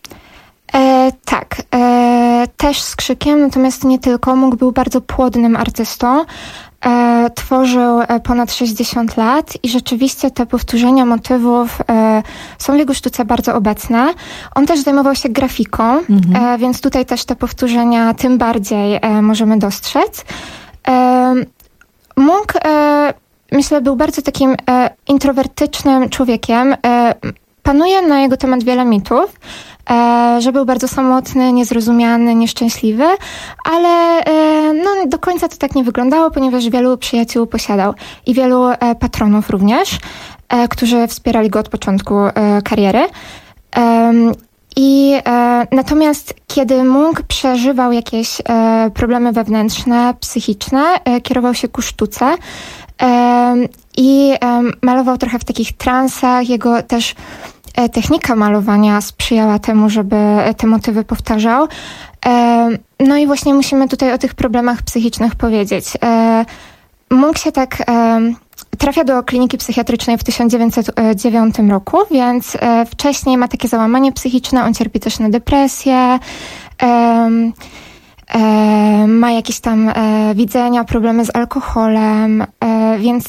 E, tak, e, też z Krzykiem, natomiast nie tylko. Munk był bardzo płodnym artystą. E, tworzył ponad sześćdziesiąt lat i rzeczywiście te powtórzenia motywów e, są w jego sztuce bardzo obecne. On też zajmował się grafiką, mhm. e, więc tutaj też te powtórzenia tym bardziej e, możemy dostrzec. E, Munk, e, myślę, był bardzo takim e, introwertycznym człowiekiem. E, panuje na jego temat wiele mitów. E, że był bardzo samotny, niezrozumiany, nieszczęśliwy, ale e, no, do końca to tak nie wyglądało, ponieważ wielu przyjaciół posiadał i wielu e, patronów również, e, którzy wspierali go od początku e, kariery. E, I e, natomiast kiedy Munk przeżywał jakieś e, problemy wewnętrzne, psychiczne, e, kierował się ku sztuce e, i e, malował trochę w takich transach. Jego też technika malowania sprzyjała temu, żeby te motywy powtarzał. No i właśnie musimy tutaj o tych problemach psychicznych powiedzieć. Munk się tak trafia do kliniki psychiatrycznej w tysiąc dziewięćset dziewiątym roku, więc wcześniej ma takie załamanie psychiczne, on cierpi też na depresję, ma jakieś tam widzenia, problemy z alkoholem, więc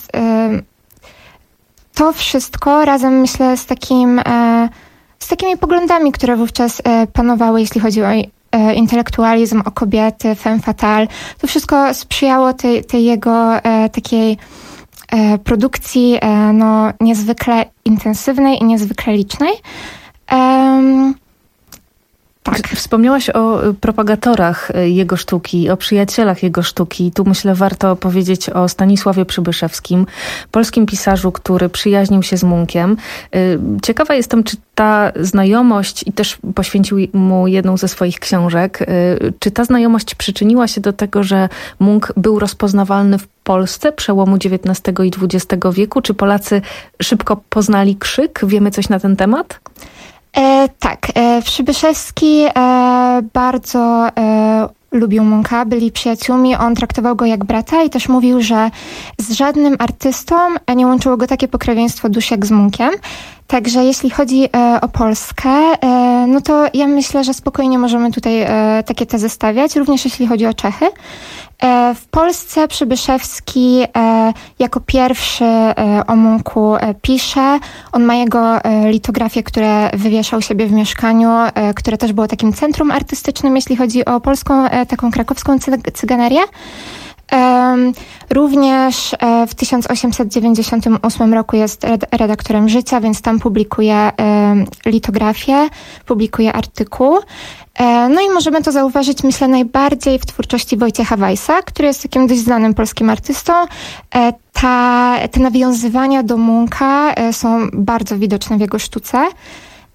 to wszystko razem, myślę, z takim, e, z takimi poglądami, które wówczas e, panowały, jeśli chodzi o e, intelektualizm, o kobiety, femme fatale. To wszystko sprzyjało tej, tej jego e, takiej e, produkcji e, no, niezwykle intensywnej i niezwykle licznej. E, Tak. Wspomniałaś o propagatorach jego sztuki, o przyjacielach jego sztuki. Tu myślę warto powiedzieć o Stanisławie Przybyszewskim, polskim pisarzu, który przyjaźnił się z Munkiem. Ciekawa jestem, czy ta znajomość, i też poświęcił mu jedną ze swoich książek, czy ta znajomość przyczyniła się do tego, że Munk był rozpoznawalny w Polsce przełomu dziewiętnastego i dwudziestego wieku? Czy Polacy szybko poznali Krzyk? Wiemy coś na ten temat? E, tak, e, Przybyszewski e, bardzo e, lubił Munka, byli przyjaciółmi, on traktował go jak brata i też mówił, że z żadnym artystą nie łączyło go takie pokrewieństwo dusz jak z Munkiem. Także jeśli chodzi e, o Polskę, e, no to ja myślę, że spokojnie możemy tutaj e, takie tezy stawiać, również jeśli chodzi o Czechy. E, w Polsce Przybyszewski e, jako pierwszy e, o Munku e, pisze. On ma jego e, litografię, które wywieszał siebie w mieszkaniu, e, które też było takim centrum artystycznym, jeśli chodzi o polską, e, taką krakowską cy- cyganerię. Um, również e, w tysiąc osiemset dziewięćdziesiątym ósmym roku jest red- redaktorem Życia, więc tam publikuje e, litografię, publikuje artykuł. E, no i możemy to zauważyć, myślę, najbardziej w twórczości Wojciecha Weissa, który jest takim dość znanym polskim artystą. E, ta, te nawiązywania do Munka e, są bardzo widoczne w jego sztuce.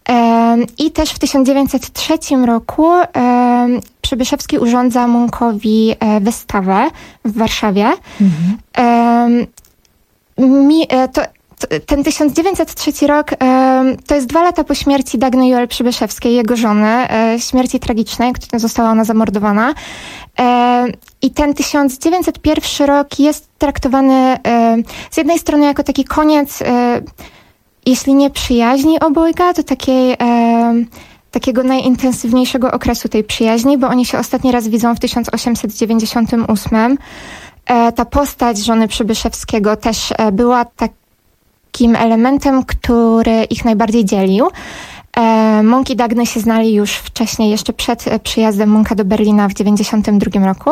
I też w tysiąc dziewięćset trzecim roku Przybyszewski urządza Munkowi wystawę w Warszawie. Mhm. Mi, to, ten tysiąc dziewięćset trzeci rok to jest dwa lata po śmierci Dagny Joel Przybyszewskiej, jego żony, śmierci tragicznej, która została ona zamordowana. I ten tysiąc dziewięćset pierwszy rok jest traktowany z jednej strony jako taki koniec, jeśli nie przyjaźni obojga, to takiej, takiego najintensywniejszego okresu tej przyjaźni, bo oni się ostatni raz widzą w tysiąc osiemset dziewięćdziesiątym ósmym. Ta postać żony Przybyszewskiego też była takim elementem, który ich najbardziej dzielił. Munk i Dagny się znali już wcześniej, jeszcze przed przyjazdem Munka do Berlina w dziewięćdziesiątym drugim roku.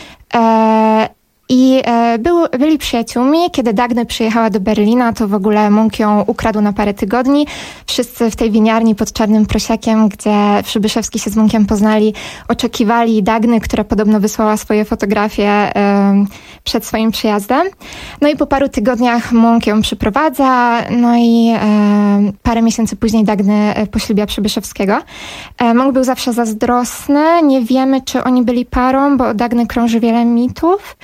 I e, był, byli przyjaciółmi. Kiedy Dagny przyjechała do Berlina, to w ogóle Munk ją ukradł na parę tygodni. Wszyscy w tej winiarni pod Czarnym Prosiakiem, gdzie Przybyszewski się z Munkiem poznali, oczekiwali Dagny, która podobno wysłała swoje fotografie e, przed swoim przyjazdem. No i po paru tygodniach Munk ją przyprowadza, no i e, parę miesięcy później Dagny poślubia Przybyszewskiego. E, Munk był zawsze zazdrosny. Nie wiemy, czy oni byli parą, bo o Dagny krąży wiele mitów.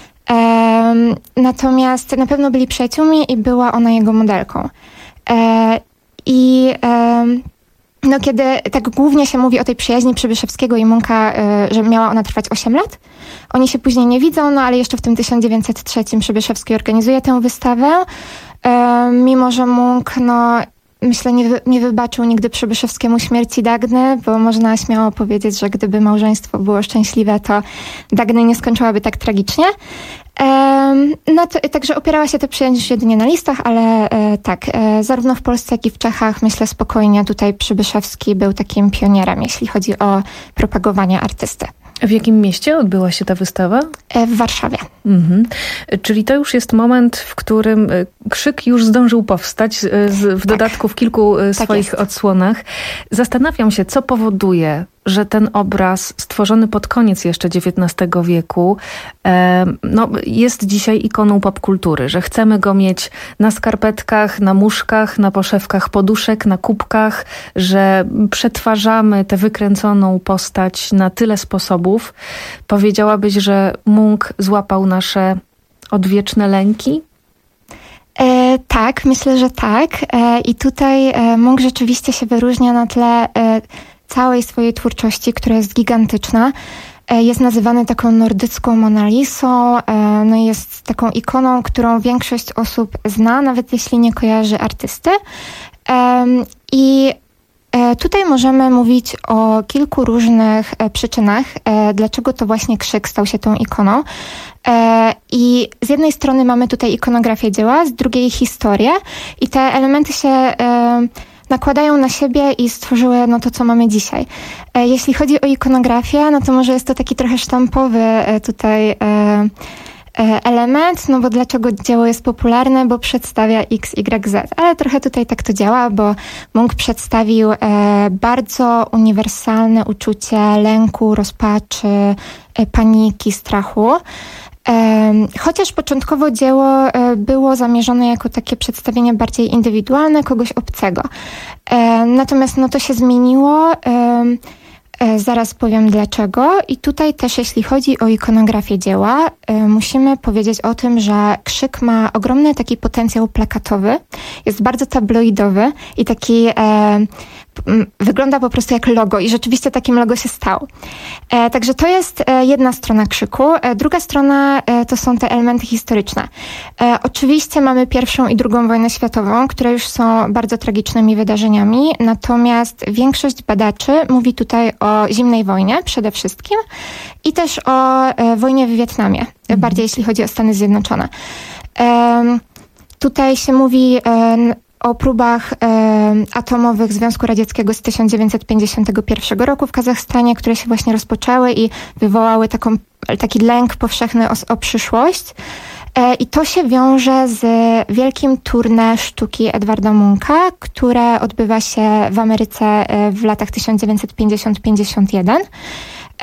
Um, natomiast na pewno byli przyjaciółmi i była ona jego modelką. E, I um, no, kiedy tak głównie się mówi o tej przyjaźni Przybyszewskiego i Munka, e, że miała ona trwać osiem lat, oni się później nie widzą, no ale jeszcze w tym tysiąc dziewięćset trzecim Przybyszewski organizuje tę wystawę, e, mimo że Munk, no myślę, nie, wy, nie wybaczył nigdy Przybyszewskiemu śmierci Dagny, bo można śmiało powiedzieć, że gdyby małżeństwo było szczęśliwe, to Dagny nie skończyłaby tak tragicznie. Um, no to, także opierała się ta przyjaźń jedynie na listach, ale e, tak, e, zarówno w Polsce, jak i w Czechach, myślę spokojnie, tutaj Przybyszewski był takim pionierem, jeśli chodzi o propagowanie artysty. W jakim mieście odbyła się ta wystawa? W Warszawie. Mhm. Czyli to już jest moment, w którym Krzyk już zdążył powstać, w tak. dodatku w kilku tak swoich jest. odsłonach. Zastanawiam się, co powoduje, że ten obraz stworzony pod koniec jeszcze dziewiętnastego wieku no, jest dzisiaj ikoną popkultury, że chcemy go mieć na skarpetkach, na muszkach, na poszewkach poduszek, na kubkach, że przetwarzamy tę wykręconą postać na tyle sposobów. Powiedziałabyś, że Munk złapał nasze odwieczne lęki? E, tak, myślę, że tak. E, I tutaj e, Munk rzeczywiście się wyróżnia na tle e, całej swojej twórczości, która jest gigantyczna. Jest nazywany taką nordycką Monalisą, no jest taką ikoną, którą większość osób zna, nawet jeśli nie kojarzy artysty. I tutaj możemy mówić o kilku różnych przyczynach, dlaczego to właśnie Krzyk stał się tą ikoną. I z jednej strony mamy tutaj ikonografię dzieła, z drugiej historię i te elementy się nakładają na siebie i stworzyły no to, co mamy dzisiaj. E, jeśli chodzi o ikonografię, no to może jest to taki trochę sztampowy e, tutaj e, e, element, no bo dlaczego dzieło jest popularne? Bo przedstawia X, Y, Z. Ale trochę tutaj tak to działa, bo Munk przedstawił e, bardzo uniwersalne uczucie lęku, rozpaczy, e, paniki, strachu. Chociaż początkowo dzieło było zamierzone jako takie przedstawienie bardziej indywidualne, kogoś obcego. Natomiast no to się zmieniło. Zaraz powiem dlaczego. I tutaj też jeśli chodzi o ikonografię dzieła, musimy powiedzieć o tym, że Krzyk ma ogromny taki potencjał plakatowy. Jest bardzo tabloidowy i taki wygląda po prostu jak logo i rzeczywiście takim logo się stał. E, także to jest e, jedna strona Krzyku. E, druga strona e, to są te elementy historyczne. E, oczywiście mamy pierwszą i drugą wojnę światową, które już są bardzo tragicznymi wydarzeniami, natomiast większość badaczy mówi tutaj o zimnej wojnie przede wszystkim i też o e, wojnie w Wietnamie, mhm. bardziej jeśli chodzi o Stany Zjednoczone. E, tutaj się mówi e, o próbach e, atomowych Związku Radzieckiego z tysiąc dziewięćset pięćdziesiątego pierwszego roku w Kazachstanie, które się właśnie rozpoczęły i wywołały taką, taki lęk powszechny o, o przyszłość. E, I to się wiąże z wielkim tournée sztuki Edwarda Munka, które odbywa się w Ameryce w latach tysiąc dziewięćset pięćdziesiąt do pięćdziesiątego pierwszego.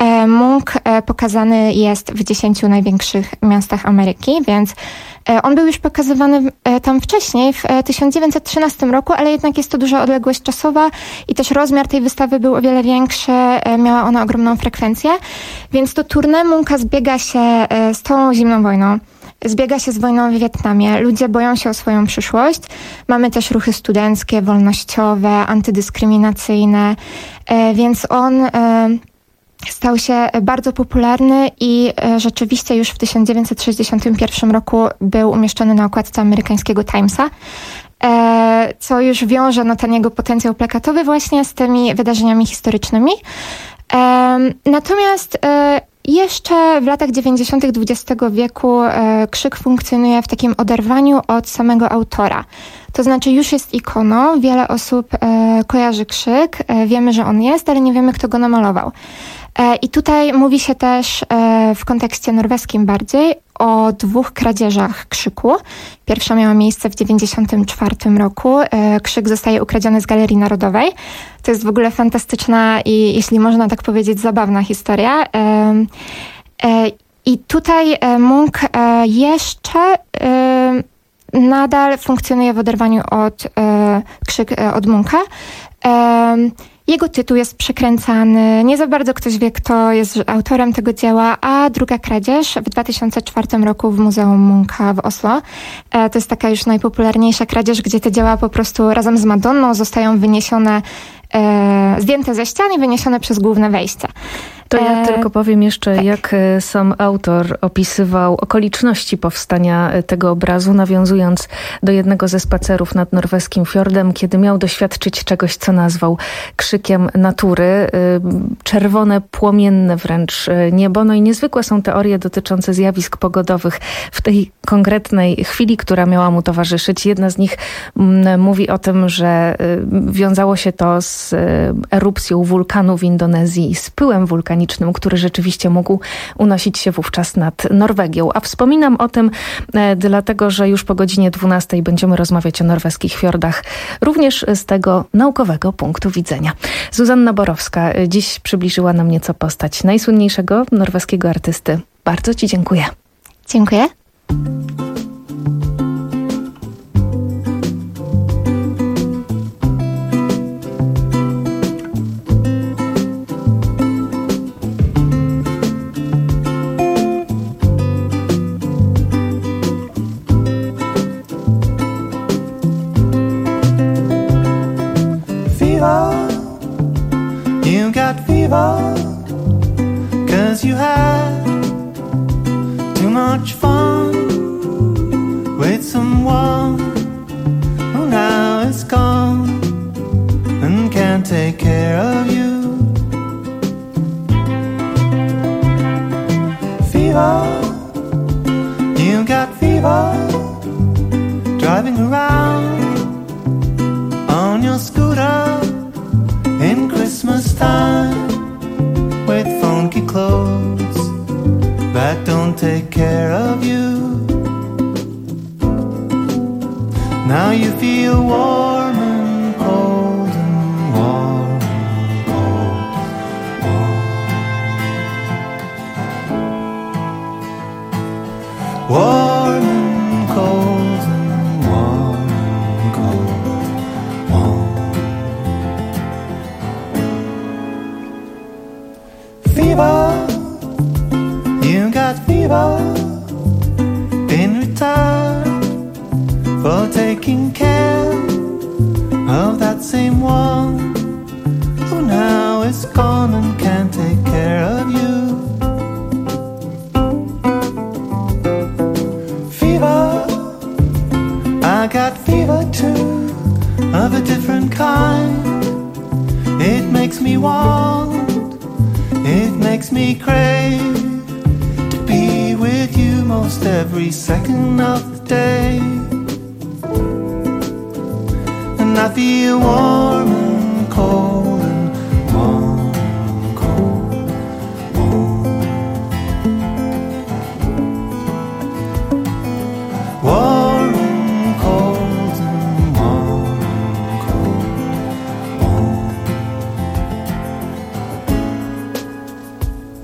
E, Munch e, pokazany jest w dziesięciu największych miastach Ameryki, więc e, on był już pokazywany e, tam wcześniej, w e, tysiąc dziewięćset trzynastym roku, ale jednak jest to duża odległość czasowa i też rozmiar tej wystawy był o wiele większy, e, miała ona ogromną frekwencję, więc to tournée Muncha zbiega się e, z tą zimną wojną. Zbiega się z wojną w Wietnamie. Ludzie boją się o swoją przyszłość. Mamy też ruchy studenckie, wolnościowe, antydyskryminacyjne, e, więc on e, stał się bardzo popularny i e, rzeczywiście już w tysiąc dziewięćset sześćdziesiątym pierwszym roku był umieszczony na okładce amerykańskiego Timesa, e, co już wiąże no, ten jego potencjał plakatowy właśnie z tymi wydarzeniami historycznymi. E, natomiast e, Jeszcze w latach dziewięćdziesiątych dwudziestego wieku e, krzyk funkcjonuje w takim oderwaniu od samego autora. To znaczy już jest ikoną, wiele osób e, kojarzy krzyk, e, wiemy, że on jest, ale nie wiemy, kto go namalował. E, I tutaj mówi się też e, w kontekście norweskim bardziej o dwóch kradzieżach krzyku. Pierwsza miała miejsce w dziewięćdziesiątym czwartym roku. E, krzyk zostaje ukradziony z Galerii Narodowej. To jest w ogóle fantastyczna i, jeśli można tak powiedzieć, zabawna historia. E, e, I tutaj e, Munch e, jeszcze e, nadal funkcjonuje w oderwaniu od e, krzyk e, od Muncha. E, Jego tytuł jest przekręcany, nie za bardzo ktoś wie, kto jest autorem tego dzieła, a druga kradzież w dwa tysiące czwartym roku w Muzeum Muncha w Oslo. E, to jest taka już najpopularniejsza kradzież, gdzie te dzieła po prostu razem z Madonną zostają wyniesione, e, zdjęte ze ścian i wyniesione przez główne wejście. To ja tylko powiem jeszcze, tak. jak sam autor opisywał okoliczności powstania tego obrazu, nawiązując do jednego ze spacerów nad norweskim fiordem, kiedy miał doświadczyć czegoś, co nazwał krzykiem natury. Czerwone, płomienne wręcz niebo. No i niezwykłe są teorie dotyczące zjawisk pogodowych w tej konkretnej chwili, która miała mu towarzyszyć. Jedna z nich mówi o tym, że wiązało się to z erupcją wulkanu w Indonezji i z pyłem wulkanicznym, który rzeczywiście mógł unosić się wówczas nad Norwegią. A wspominam o tym e, dlatego, że już po godzinie dwunastej będziemy rozmawiać o norweskich fiordach, również z tego naukowego punktu widzenia. Zuzanna Borowska dziś przybliżyła nam nieco postać najsłynniejszego norweskiego artysty. Bardzo Ci dziękuję. Dziękuję. You got fever, 'cause you had too much fun with someone who now is gone and can't take care of you. Fever, you got fever, driving around on your scooter in Christmas time with funky clothes that don't take care of you. Now you feel warm and cold and warm and cold, warm. Warm and cold and warm and cold, warm. Fever, you got fever, been retired for taking care of that same one who now is gone and can't take care of you. Fever, I got fever too, of a different kind. It makes me want, it makes me crave to be with you most every second of the day. And I feel warm and cold and warm and cold, warm. Warm and cold and warm and cold, warm.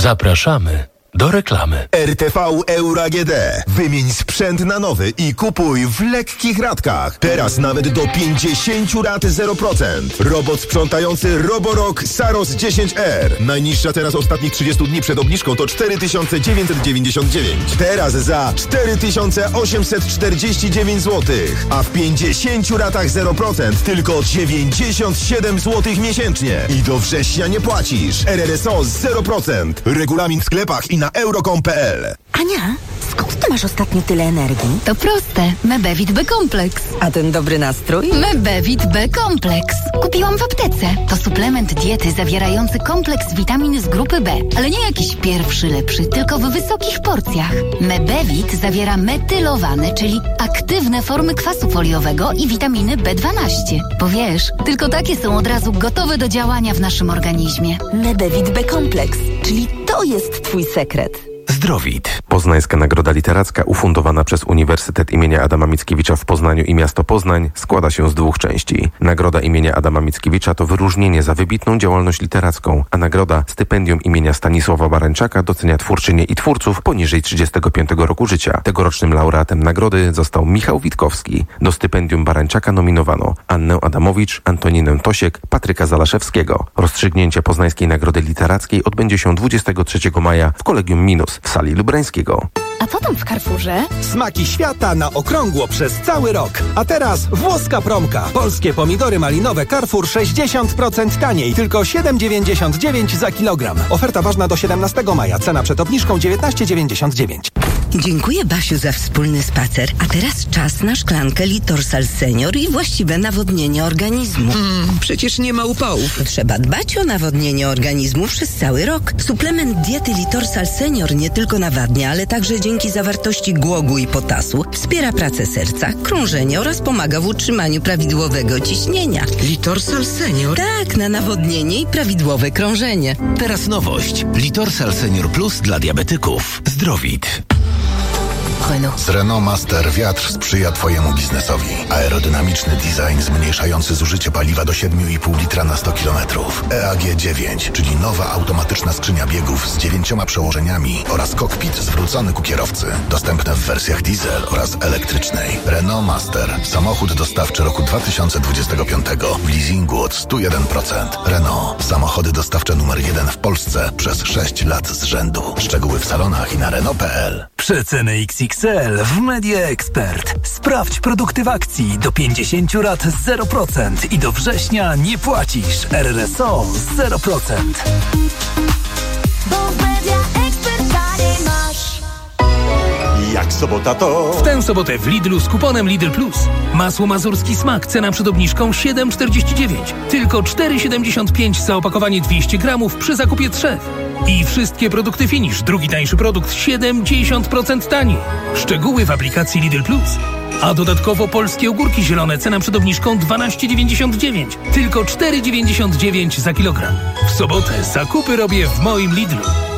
Zapraszamy do reklamy. R T V Euro A G D. Wymień sprzęt na nowy i kupuj w lekkich ratkach. Teraz nawet do pięćdziesiąt rat zero procent. Robot sprzątający Roborock Saros dziesięć R. Najniższa teraz ostatnich trzydziestu dni przed obniżką to cztery tysiące dziewięćset dziewięćdziesiąt dziewięć. Teraz za cztery tysiące osiemset czterdzieści dziewięć złotych. A w pięćdziesięciu ratach zero procent tylko dziewięćdziesiąt siedem złotych miesięcznie. I do września nie płacisz. R R S O zero procent. Regulamin w sklepach i na euro kropka com kropka p l. Ania, skąd ty masz ostatnio tyle energii? To proste. Mebevit B-kompleks. A ten dobry nastrój? Mebevit B-kompleks. Kupiłam w aptece. To suplement diety zawierający kompleks witamin z grupy B. Ale nie jakiś pierwszy lepszy, tylko w wysokich porcjach. Mebevit zawiera metylowane, czyli aktywne formy kwasu foliowego i witaminy B dwanaście. Bo wiesz, tylko takie są od razu gotowe do działania w naszym organizmie. Mebevit B-kompleks, czyli to jest twój sekret. Zdrowit. Poznańska Nagroda Literacka ufundowana przez Uniwersytet imienia Adama Mickiewicza w Poznaniu i miasto Poznań składa się z dwóch części. Nagroda imienia Adama Mickiewicza to wyróżnienie za wybitną działalność literacką, a nagroda stypendium imienia Stanisława Barańczaka docenia twórczynie i twórców poniżej trzydziestego piątego roku życia. Tegorocznym laureatem nagrody został Michał Witkowski. Do stypendium Barańczaka nominowano Annę Adamowicz, Antoninę Tosiek, Patryka Zalaszewskiego. Rozstrzygnięcie Poznańskiej Nagrody Literackiej odbędzie się dwudziestego trzeciego maja w Kolegium Minus w sali Lubrańskiego. A co tam w Carrefourze? Smaki świata na okrągło przez cały rok. A teraz włoska promka. Polskie pomidory malinowe Carrefour sześćdziesiąt procent taniej. Tylko siedem dziewięćdziesiąt dziewięć za kilogram. Oferta ważna do siedemnastego maja. Cena przed obniżką dziewiętnaście dziewięćdziesiąt dziewięć. Dziękuję, Basiu, za wspólny spacer. A teraz czas na szklankę Litorsal Senior i właściwe nawodnienie organizmu. Mm, przecież nie ma upałów. Trzeba dbać o nawodnienie organizmu przez cały rok. Suplement diety Litorsal Senior nie tylko nawadnia, ale także dzięki zawartości głogu i potasu wspiera pracę serca, krążenie oraz pomaga w utrzymaniu prawidłowego ciśnienia. Litorsal Senior? Tak, na nawodnienie i prawidłowe krążenie. Teraz nowość. Litorsal Senior Plus dla diabetyków. Zdrowit. Z Renault Master wiatr sprzyja Twojemu biznesowi. Aerodynamiczny design zmniejszający zużycie paliwa do siedem i pół litra na sto kilometrów. E A G dziewięć, czyli nowa automatyczna skrzynia biegów z dziewięcioma przełożeniami oraz kokpit zwrócony ku kierowcy. Dostępne w wersjach diesel oraz elektrycznej. Renault Master. Samochód dostawczy roku dwa tysiące dwudziestego piątego w leasingu od sto jeden procent. Renault. Samochody dostawcze numer jeden w Polsce przez sześć lat z rzędu. Szczegóły w salonach i na Renault kropka p l. Przeceny X X L w Media Expert. Sprawdź produkty w akcji do pięćdziesięciu rat zero procent i do września nie płacisz. R R S O zero procent. Bo w Media Expert taniej masz. Jak sobota to... W tę sobotę w Lidlu z kuponem Lidl Plus. Masło mazurski smak, cena przed obniżką siedem czterdzieści dziewięć. Tylko cztery siedemdziesiąt pięć za opakowanie dwieście gramów przy zakupie trzech. I wszystkie produkty Finish. Drugi tańszy produkt siedemdziesiąt procent taniej. Szczegóły w aplikacji Lidl Plus. A dodatkowo polskie ogórki zielone, cena przed obniżką dwanaście dziewięćdziesiąt dziewięć. Tylko cztery dziewięćdziesiąt dziewięć za kilogram. W sobotę zakupy robię w moim Lidlu.